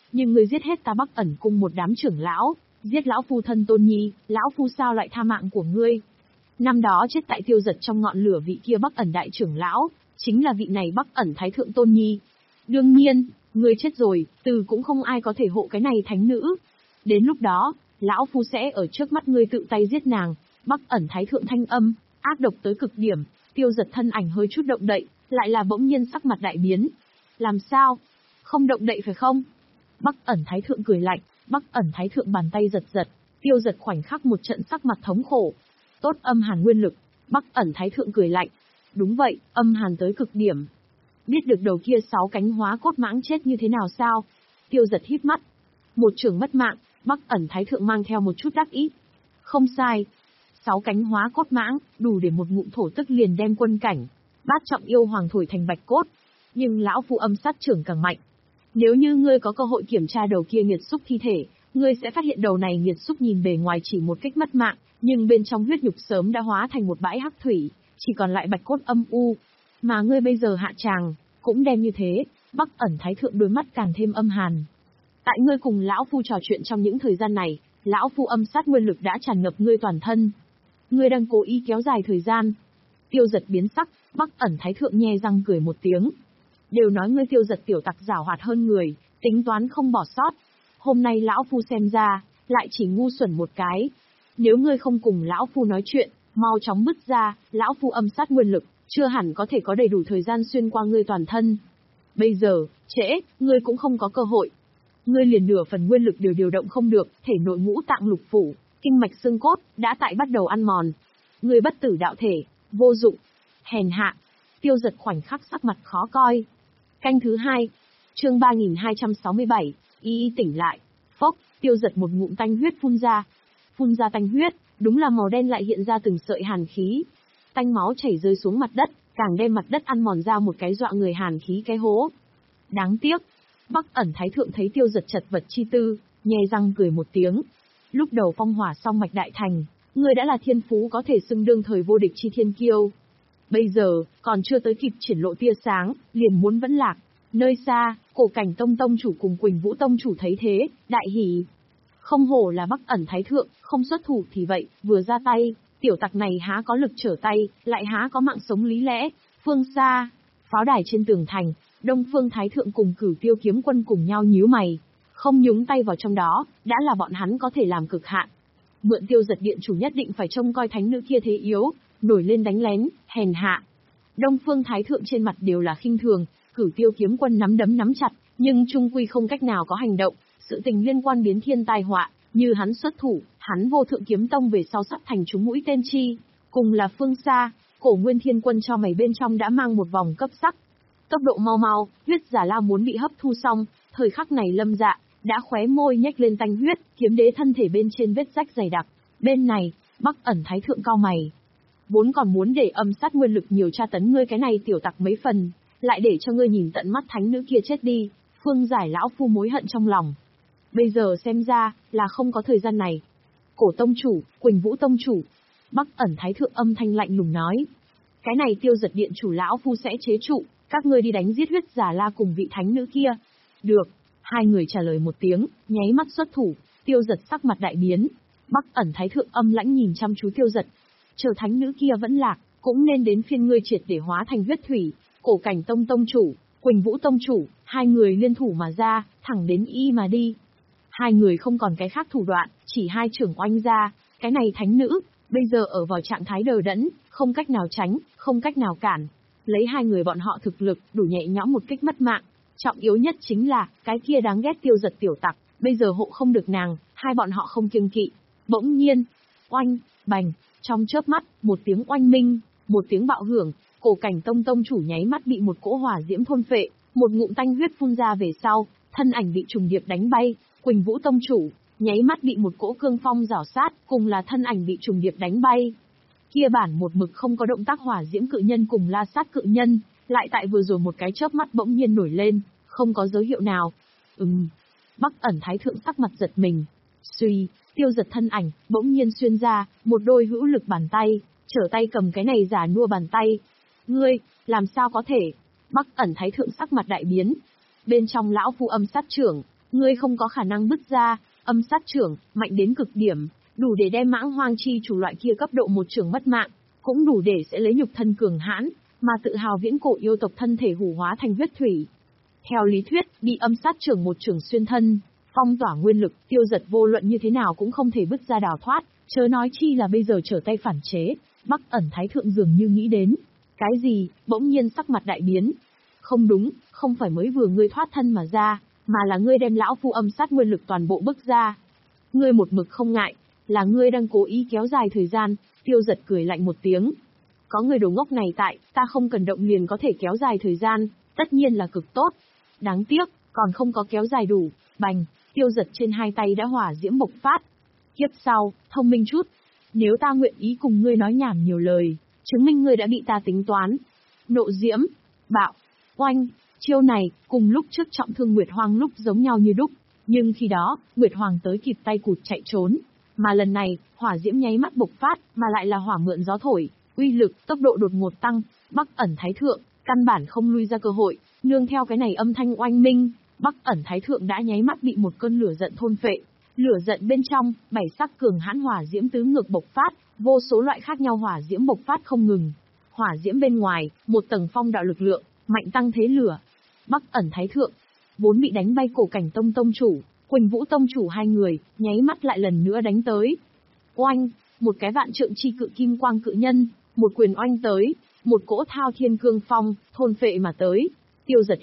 nhưng ngươi giết hết ta Bắc Ẩn cung một đám trưởng lão, giết lão phu thân Tôn Nhi, lão phu sao lại tha mạng của ngươi? Năm đó chết tại Tiêu Giật trong ngọn lửa vị kia Bắc Ẩn đại trưởng lão, chính là vị này Bắc Ẩn thái thượng Tôn Nhi. Đương nhiên, ngươi chết rồi, từ cũng không ai có thể hộ cái này thánh nữ. Đến lúc đó, lão phu sẽ ở trước mắt ngươi tự tay giết nàng. Bắc Ẩn thái thượng thanh âm, ác độc tới cực điểm. Tiêu Giật thân ảnh hơi chút động đậy, lại là bỗng nhiên sắc mặt đại biến. Làm sao? Không động đậy phải không? Bắc Ẩn thái thượng cười lạnh, Bắc Ẩn thái thượng bàn tay giật giật, Tiêu Giật khoảnh khắc một trận sắc mặt thống khổ. Tốt âm hàn nguyên lực, Bắc Ẩn thái thượng cười lạnh. Đúng vậy, âm hàn tới cực điểm. Biết được đầu kia sáu cánh hóa cốt mãng chết như thế nào sao? Tiêu Giật híp mắt. Một trường mất mạng, Bắc Ẩn thái thượng mang theo một chút đắc ý. Không sai. Sáu cánh hóa cốt mãng, đủ để một ngụm thổ tức liền đem quân cảnh bát trọng yêu hoàng thổi thành bạch cốt. Nhưng lão phu âm sát trưởng càng mạnh. Nếu như ngươi có cơ hội kiểm tra đầu kia nghiệt xúc thi thể, ngươi sẽ phát hiện đầu này nghiệt xúc nhìn bề ngoài chỉ một kích mất mạng, nhưng bên trong huyết nhục sớm đã hóa thành một bãi hắc thủy, chỉ còn lại bạch cốt âm u. Mà ngươi bây giờ hạ tràng, cũng đem như thế. Bắc Ẩn thái thượng đôi mắt càng thêm âm hàn. Tại ngươi cùng lão phu trò chuyện trong những thời gian này, lão phu âm sát nguyên lực đã tràn ngập ngươi toàn thân. Ngươi đang cố ý kéo dài thời gian. Tiêu Giật biến sắc, Bắc Ẩn thái thượng nhe răng cười một tiếng. Đều nói ngươi Tiêu Giật tiểu tặc giảo hoạt hơn người, tính toán không bỏ sót. Hôm nay lão phu xem ra, lại chỉ ngu xuẩn một cái. Nếu ngươi không cùng lão phu nói chuyện, mau chóng bứt ra, lão phu âm sát nguyên lực, chưa hẳn có thể có đầy đủ thời gian xuyên qua ngươi toàn thân. Bây giờ, trễ, ngươi cũng không có cơ hội. Ngươi liền nửa phần nguyên lực đều điều động không được, thể nội ngũ tạng lục phủ, kinh mạch xương cốt, đã tại bắt đầu ăn mòn. Ngươi bất tử đạo thể, vô dụng, hèn hạ. Tiêu Giật khoảnh khắc sắc mặt khó coi. Canh thứ hai, chương ba nghìn hai trăm sáu mươi bảy, y y tỉnh lại. Phốc, Tiêu Giật một ngụm tanh huyết phun ra. Phun ra tanh huyết, đúng là màu đen lại hiện ra từng sợi hàn khí. Tanh máu chảy rơi xuống mặt đất, càng đem mặt đất ăn mòn ra một cái dọa người hàn khí cái hố. Đáng tiếc, Bắc Ẩn thái thượng thấy Tiêu Giật chật vật chi tư, nhe răng cười một tiếng. Lúc đầu phong hỏa song mạch đại thành, ngươi đã là thiên phú có thể xưng đương thời vô địch chi thiên kiêu. Bây giờ, còn chưa tới kịp triển lộ tia sáng, liền muốn vẫn lạc. Nơi xa, Cổ Cảnh Tông tông chủ cùng Quỳnh Vũ tông chủ thấy thế, đại hỉ. Không hổ là Bắc Ẩn thái thượng, không xuất thủ thì vậy, vừa ra tay, tiểu tặc này há có lực trở tay, lại há có mạng sống lý lẽ. Phương xa, pháo đài trên tường thành, Đông Phương thái thượng cùng Cửu Tiêu kiếm quân cùng nhau nhíu mày, không nhúng tay vào trong đó, đã là bọn hắn có thể làm cực hạn. Mượn Tiêu Giật điện chủ nhất định phải trông coi thánh nữ kia thế yếu, nổi lên đánh lén, hèn hạ. Đông Phương thái thượng trên mặt đều là khinh thường, Cửu Tiêu kiếm quân nắm đấm nắm chặt, nhưng trung quy không cách nào có hành động, sự tình liên quan biến thiên tai họa, như hắn xuất thủ, hắn Vô Thượng kiếm tông về sau sắp thành chúng mũi tên chi. Cùng là phương xa, Cổ Nguyên Thiên Quân cho mày bên trong đã mang một vòng cấp sắc. Tốc độ mau mau, huyết giả la muốn bị hấp thu xong, thời khắc này Lâm Dạ đã khóe môi nhếch lên tanh huyết, kiếm đế thân thể bên trên vết rách dày đặc. Bên này, Bắc Ẩn thái thượng cao mày. Vốn còn muốn để âm sát nguyên lực nhiều tra tấn ngươi cái này tiểu tặc mấy phần, lại để cho ngươi nhìn tận mắt thánh nữ kia chết đi, phương giải lão phu mối hận trong lòng. Bây giờ xem ra, là không có thời gian này. Cổ tông chủ, Quỳnh Vũ tông chủ. Bắc Ẩn thái thượng âm thanh lạnh lùng nói. Cái này Tiêu Giật điện chủ lão phu sẽ chế trụ, các ngươi đi đánh giết huyết giả la cùng vị thánh nữ kia. Được. Hai người trả lời một tiếng, nháy mắt xuất thủ, Tiêu Giật sắc mặt đại biến. Bắc Ẩn thái thượng âm lãnh nhìn chăm chú Tiêu Giật. Chờ thánh nữ kia vẫn lạc, cũng nên đến phiên ngươi triệt để hóa thành huyết thủy. Cổ Cảnh tông tông chủ, Quỳnh Vũ tông chủ, hai người liên thủ mà ra, thẳng đến y mà đi. Hai người không còn cái khác thủ đoạn, chỉ hai trưởng oanh ra, cái này thánh nữ, bây giờ ở vào trạng thái đờ đẫn, không cách nào tránh, không cách nào cản. Lấy hai người bọn họ thực lực, đủ nhẹ nhõm một kích mất mạng. Trọng yếu nhất chính là, cái kia đáng ghét Tiêu Giật tiểu tặc, bây giờ hộ không được nàng, hai bọn họ không kiêng kỵ. Bỗng nhiên, oanh, bành, trong chớp mắt, một tiếng oanh minh, một tiếng bạo hưởng, Cổ Cảnh tông tông chủ nháy mắt bị một cỗ hỏa diễm thôn phệ, một ngụm tanh huyết phun ra về sau, thân ảnh bị trùng điệp đánh bay. Quỳnh Vũ tông chủ nháy mắt bị một cỗ cương phong rảo sát, cùng là thân ảnh bị trùng điệp đánh bay. Kia bản một mực không có động tác hỏa diễm cự nhân cùng la sát cự nhân, lại tại vừa rồi một cái chớp mắt bỗng nhiên nổi lên, không có dấu hiệu nào. Ừm. Bắc Ẩn thái thượng sắc mặt giật mình. Suy, Tiêu Giật thân ảnh bỗng nhiên xuyên ra, một đôi hữu lực bàn tay, trở tay cầm cái này giả nua bàn tay. Ngươi, làm sao có thể? Bắc Ẩn thái thượng sắc mặt đại biến. Bên trong lão phu âm sát trưởng, Ngươi không có khả năng bứt ra, âm sát trưởng, mạnh đến cực điểm, đủ để đem mãng hoang chi chủ loại kia cấp độ một trưởng mất mạng, cũng đủ để sẽ lấy nhục thân cường hãn, mà tự hào viễn cổ yêu tộc thân thể hủ hóa thành huyết thủy. Theo lý thuyết, bị âm sát trưởng một trưởng xuyên thân, phong tỏa nguyên lực, Tiêu Giật vô luận như thế nào cũng không thể bứt ra đào thoát, chớ nói chi là bây giờ trở tay phản chế. Bắc ẩn thái thượng dường như nghĩ đến cái gì, bỗng nhiên sắc mặt đại biến. Không đúng, không phải mới vừa ngươi thoát thân mà ra, mà là ngươi đem lão phu âm sát nguyên lực toàn bộ bức ra. Ngươi một mực không ngại, là ngươi đang cố ý kéo dài thời gian. Tiêu Giật cười lạnh một tiếng. Có người đồ ngốc này tại, ta không cần động liền có thể kéo dài thời gian, tất nhiên là cực tốt. Đáng tiếc, còn không có kéo dài đủ. Bành, Tiêu Giật trên hai tay đã hỏa diễm bộc phát. Kiếp sau, thông minh chút. Nếu ta nguyện ý cùng ngươi nói nhảm nhiều lời, chứng minh ngươi đã bị ta tính toán. Nộ diễm, bạo, oanh, chiêu này, cùng lúc trước trọng thương Nguyệt Hoàng lúc giống nhau như đúc. Nhưng khi đó, Nguyệt Hoàng tới kịp tay cụt chạy trốn. Mà lần này, hỏa diễm nháy mắt bộc phát, mà lại là hỏa mượn gió thổi, uy lực, tốc độ đột ngột tăng. Bắc ẩn thái thượng, căn bản không lui ra cơ hội, nương theo cái này âm thanh oanh minh, Bắc ẩn thái thượng đã nháy mắt bị một cơn lửa giận thôn phệ. Lửa giận bên trong, bảy sắc cường hãn hỏa diễm tứ ngược bộc phát, vô số loại khác nhau hỏa diễm bộc phát không ngừng. Hỏa diễm bên ngoài, một tầng phong đạo lực lượng, mạnh tăng thế lửa. Bắc ẩn thái thượng, vốn bị đánh bay cổ cảnh tông tông chủ, Quỳnh Vũ tông chủ hai người, nháy mắt lại lần nữa đánh tới. Oanh, một cái vạn trượng chi cự kim quang cự nhân, một quyền oanh tới, một cỗ thao thiên cương phong, thôn phệ mà tới. Tiêu Giật